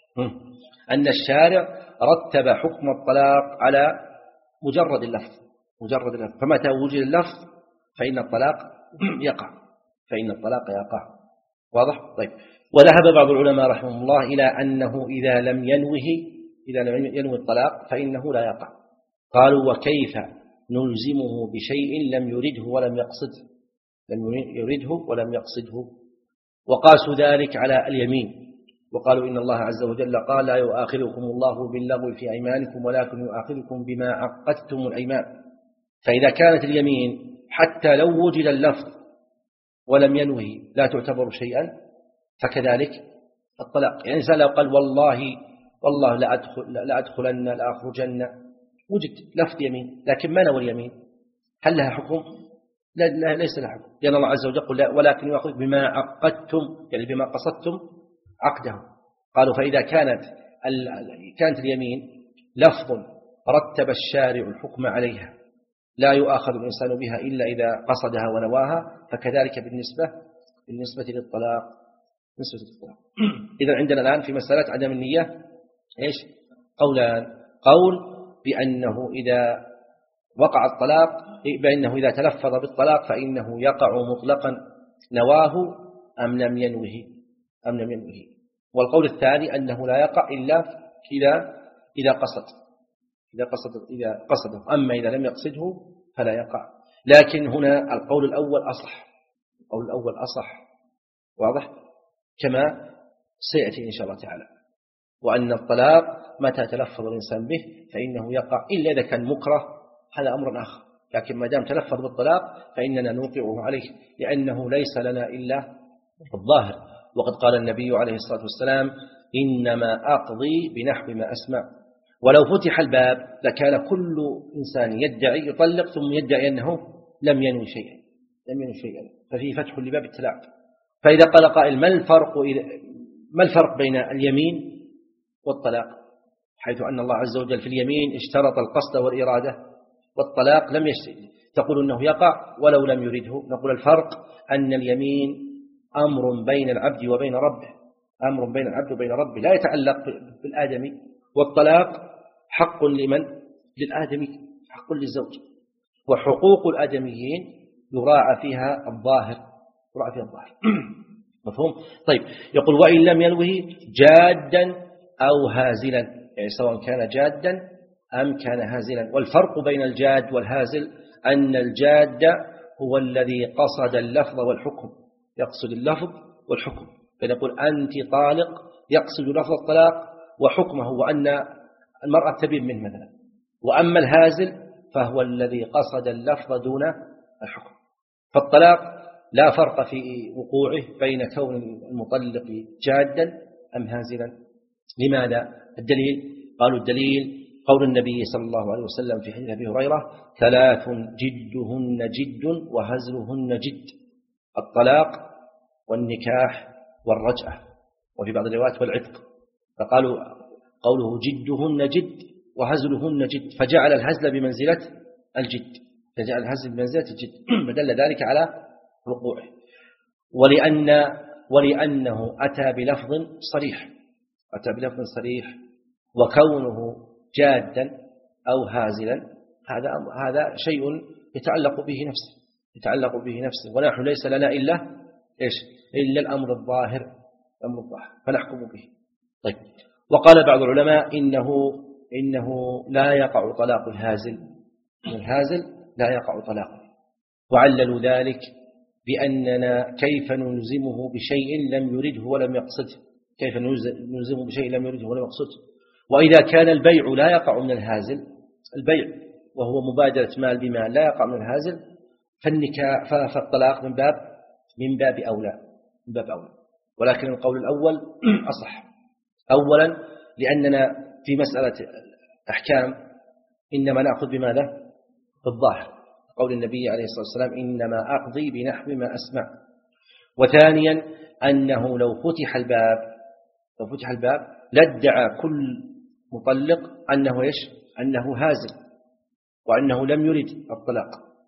أن الشارع رتب حكم الطلاق على مجرد اللفظ مجرد اللفظ فمتى وجد اللفظ فإن الطلاق يقع فإن الطلاق يقع. واضح؟ طيب. وذهب بعض العلماء رحمه الله إلى أنه إذا لم ينوه إذا لم ينوي الطلاق فإنه لا يقع. قالوا وكيف نلزمه بشيء لم يرده ولم يقصده لم يرده ولم يقصده. وقاسوا ذلك على اليمين وقالوا إن الله عز وجل قال لا يؤاخذكم الله باللغو في أيمانكم ولكن يؤاخذكم بما عقدتم الأيمان، فإذا كانت اليمين حتى لو وجد اللفظ ولم ينوه لا تعتبر شيئا فكذلك الطلاق. يعني إنسان لو قال والله والله لا أدخل لا أدخلن لا أخرجن وجد لفظ يمين لكن ما نوى اليمين هل لها حكم؟ لا, لا ليس لها حكم لأن الله عز وجل قال ولكن يؤاخذ بما عقدتم يعني بما قصدتم عقده. قالوا فإذا كانت كانت اليمين لفظ رتب الشارع الحكم عليها لا يؤاخذ الإنسان بها إلا إذا قصدها ونواها فكذلك بالنسبة بالنسبة للطلاق. نسبة الطلاق. إذا عندنا الآن في مسألة عدم النية إيش؟ قولان. قول بأنه إذا وقع الطلاق بأنه إذا تلفظ بالطلاق فإنه يقع مطلقا نواه أم لم ينوه أم لم ينوه. والقول الثاني أنه لا يقع إلا إذا إذا قصد إذا قصد إذا قصده، أما إذا لم يقصده فلا يقع. لكن هنا القول الأول أصح، القول الأول أصح، واضح كما سيأتي إن شاء الله تعالى. وأن الطلاق متى تلفظ الإنسان به فإنه يقع إلا إذا كان مكره، هذا أمر آخر. لكن ما دام تلفظ بالطلاق فإننا نوقعه عليه، لأنه ليس لنا إلا الظاهر. وقد قال النبي عليه الصلاة والسلام إنما أقضي بنحو ما أسمع. ولو فتح الباب لكان كل إنسان يدعي يطلق ثم يدعي أنه لم ينوي شيئا لم ينوي شيئا ففيه فتح لباب التلاعب. فإذا قال قائل ما الفرق ما الفرق بين اليمين والطلاق، حيث أن الله عز وجل في اليمين اشترط القصد والإرادة، والطلاق لم يشترط، تقول أنه يقع ولو لم يرده. نقول الفرق أن اليمين أمر بين العبد وبين ربه، أمر بين العبد وبين ربه لا يتعلق بالآدمي، والطلاق حق لمن؟ للآدمي، حق للزوج. وحقوق الآدميين يراعى فيها الظاهر، يراعى فيها الظاهر. مفهوم؟ طيب، يقول وإن لم ينوه جادا أو هازلا، يعني سواء كان جادا أم كان هازلا. والفرق بين الجاد والهازل أن الجاد هو الذي قصد اللفظ والحكم، يقصد اللفظ والحكم. فنقول أنت طالق يقصد لفظ الطلاق وحكمه، وأن المرأة تبين منه مثلا. وأما الهازل فهو الذي قصد اللفظ دون الحكم. فالطلاق لا فرق في وقوعه بين كون المطلق جادا أم هازلا. لماذا؟ الدليل، قالوا الدليل قول النبي صلى الله عليه وسلم في حديث أبي هريرة ثلاث جدهن جد وهزلهن جد: الطلاق والنكاح والرجعة، وفي بعض الروايات والعتق. فقالوا قوله جدهن جد وهزلهن جد، فجعل الهزل بمنزلة الجد، فجعل الهزل بمنزلة الجد، فدل ذلك على وقوعه. ولأن ولأنه أتى بلفظ صريح، أتى بلفظ صريح، وكونه جادا أو هازلا هذا هذا شيء يتعلق به نفسه، يتعلق به نفسه، ونحن ليس لنا إلا إيش؟ إلا الأمر الظاهر، الأمر الظاهر فنحكم به. طيب، وقال بعض العلماء إنه إنه لا يقع طلاق الهازل، الهازل لا يقع طلاقه، وعللوا ذلك بأننا كيف نلزمه بشيء لم يرده ولم يقصده، كيف نلزمه بشيء لم يرده ولم يقصده. وإذا كان البيع لا يقع من الهازل، البيع وهو مبادرة مال بمال لا يقع من الهازل، فالنكاح فالطلاق من باب من باب أولى، من باب أولى. ولكن القول الأول أصح. أولا لأننا في مسألة أحكام إنما نأخذ بماذا؟ بالظاهر، قول النبي عليه الصلاة والسلام إنما أقضي بنحو ما أسمع. وثانيا أنه لو فتح الباب لو فتح الباب لادعى كل مطلق أنه إيش؟ أنه هازل، وأنه لم يرد الطلاق.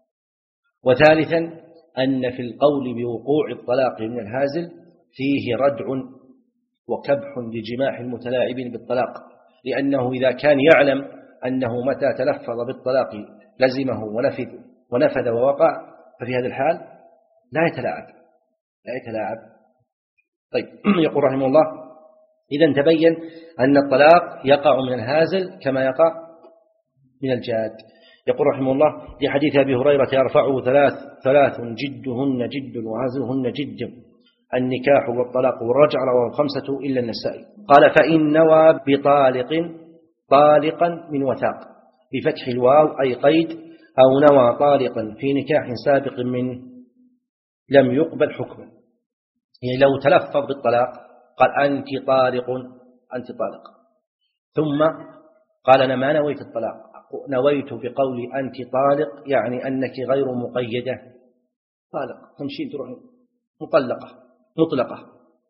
وثالثا أن في القول بوقوع الطلاق من الهازل فيه ردع وكبح لجماح المتلاعبين بالطلاق، لأنه إذا كان يعلم أنه متى تلفظ بالطلاق لزمه ونفذ ونفذ ووقع، ففي هذا الحال لا يتلاعب لا يتلاعب. طيب، يقول رحمه الله إذا تبين أن الطلاق يقع من الهازل كما يقع من الجاد. يقول رحمه الله لحديث أبي هريرة يرفعه ثلاث ثلاث جدهن جد وهزلهن جد: النكاح والطلاق والرجع، رواه الخمسة إلا النسائي. قال فإن نوى بطالق طالقا من وثاق بفتح الواو أي قيد، أو نوى طالقا في نكاح سابق منه لم يقبل حكما. يعني لو تلفظ بالطلاق قال أنت طالق أنت طالق، ثم قال أنا ما نويت الطلاق، نويت بقولي أنت طالق يعني أنك غير مقيدة، طالق تمشين تروح مطلقة مطلقة.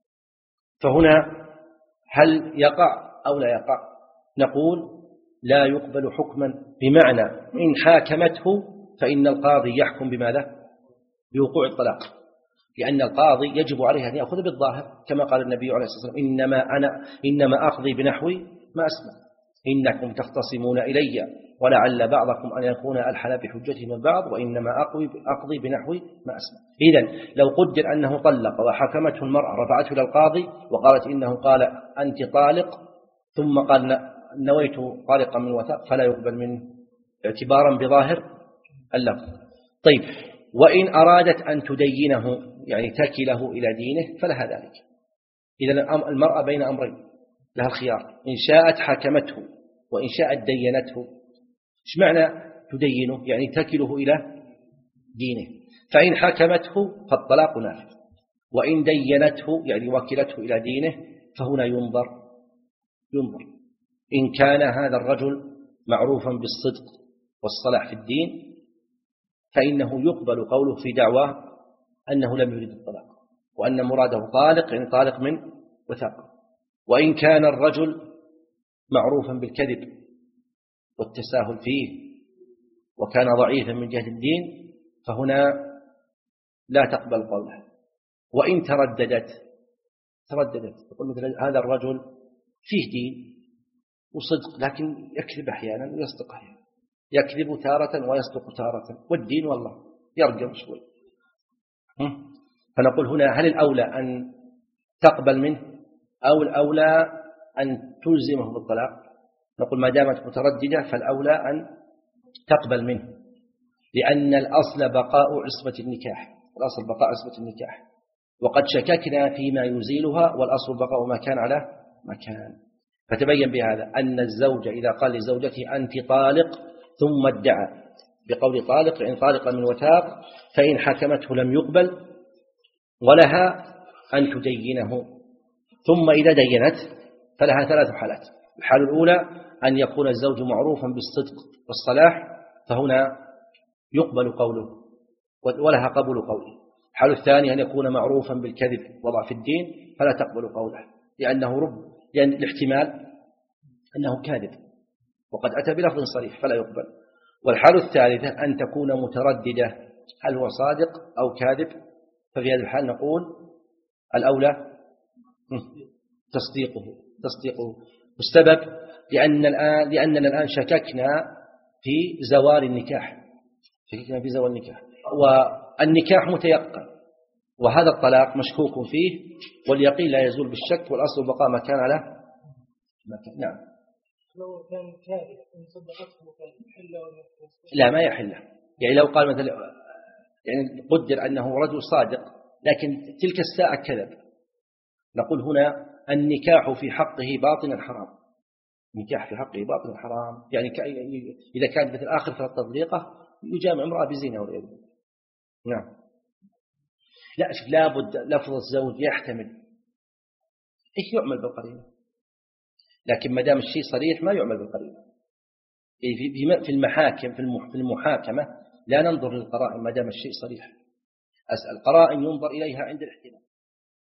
فهنا هل يقع أو لا يقع؟ نقول لا يقبل حكما، بمعنى إن حاكمته فإن القاضي يحكم بماذا؟ بوقوع الطلاق. لأن القاضي يجب عليه أن يأخذ بالظاهر كما قال النبي عليه الصلاة والسلام إنما أنا إنما أقضي بنحوي ما أسمع إنكم تختصمون إلي ولعل بعضكم أن يكون ألحن بحجته من بعض وإنما أقضي أقضي بنحوي ما أسمع. إذن لو قدر أنه طلق وحكمته المرأة رفعته إلى القاضي وقالت إنه قال أنت طالق ثم قال نويت طالقا من وثاق فلا يقبل منه اعتبارا بظاهر اللفظ. طيب وإن أرادت أن تدينه يعني تكله إلى دينه فلها ذلك. إذن المرأة بين أمرين لها الخيار إن شاءت حكمته وإن شاءت دينته. إيش معنى تدينه؟ يعني تكله إلى دينه. فإن حكمته فالطلاق نافذ وإن دينته يعني وكلته إلى دينه فهنا ينظر ينظر إن كان هذا الرجل معروفا بالصدق والصلاح في الدين فإنه يقبل قوله في دعواه أنه لم يريد الطلاق وأن مراده طالق يعني طالق من وثاق. وإن كان الرجل معروفا بالكذب والتساهل فيه وكان ضعيفا من جهة الدين فهنا لا تقبل قوله. وإن ترددت ترددت تقول مثل هذا الرجل فيه دين وصدق لكن يكذب أحيانا ويصدق أحيانا يكذب تارة ويصدق تارة والدين والله يرجم شوي. فنقول هنا هل الأولى أن تقبل منه أو الأولى أن تلزمه بالطلاق؟ نقول ما دامت مترددة فالأولى أن تقبل منه لأن الأصل بقاء عصمة النكاح الأصل بقاء عصمة النكاح وقد شككنا فيما يزيلها والأصل بقاء ما كان على ما كان. فتبين بهذا أن الزوج إذا قال لزوجته أنت طالق ثم ادعى بقول طالق إن طالق من وثاق فإن حكمته لم يقبل ولها أن تدينه. ثم إذا دينت فلها ثلاث حالات. الحالة الأولى أن يكون الزوج معروفا بالصدق والصلاح فهنا يقبل قوله ولها قبول قوله. الحالة الثانية أن يكون معروفا بالكذب وضعف الدين فلا تقبل قوله لأنه رب لأن الاحتمال أنه كاذب وقد أتى بلفظ صريح فلا يقبل. والحالة الثالثة أن تكون مترددة هل هو صادق أو كاذب ففي هذا الحال نقول الأولى تصديقه تصديقه. والسبب لأن الآن لأننا الآن شككنا في زوال النكاح شككنا في زوال النكاح والنكاح متيقن وهذا الطلاق مشكوك فيه واليقين لا يزول بالشك والأصل بقاء ما كان على ما كان. نعم لو كان كاذب إن صدقته لا ما يحله. يعني لو قال مثلا يعني قدر أنه رجل صادق لكن تلك الساعة كذب نقول هنا النكاح في حقه باطنا حرام. النكاح في حقه باطنا حرام يعني إذا كانت مثل آخر في التطليقة يجامع امرأة بزنا والعياذ بالله. نعم لا شوف لابد لفظ الزوج يحتمل إيش يعمل بالقرينة لكن ما دام الشيء صريح ما يعمل بالقرينة. في المحاكم في المحاكمة لا ننظر للقرائن ما دام الشيء صريح. القرائن ينظر إليها عند الاحتمال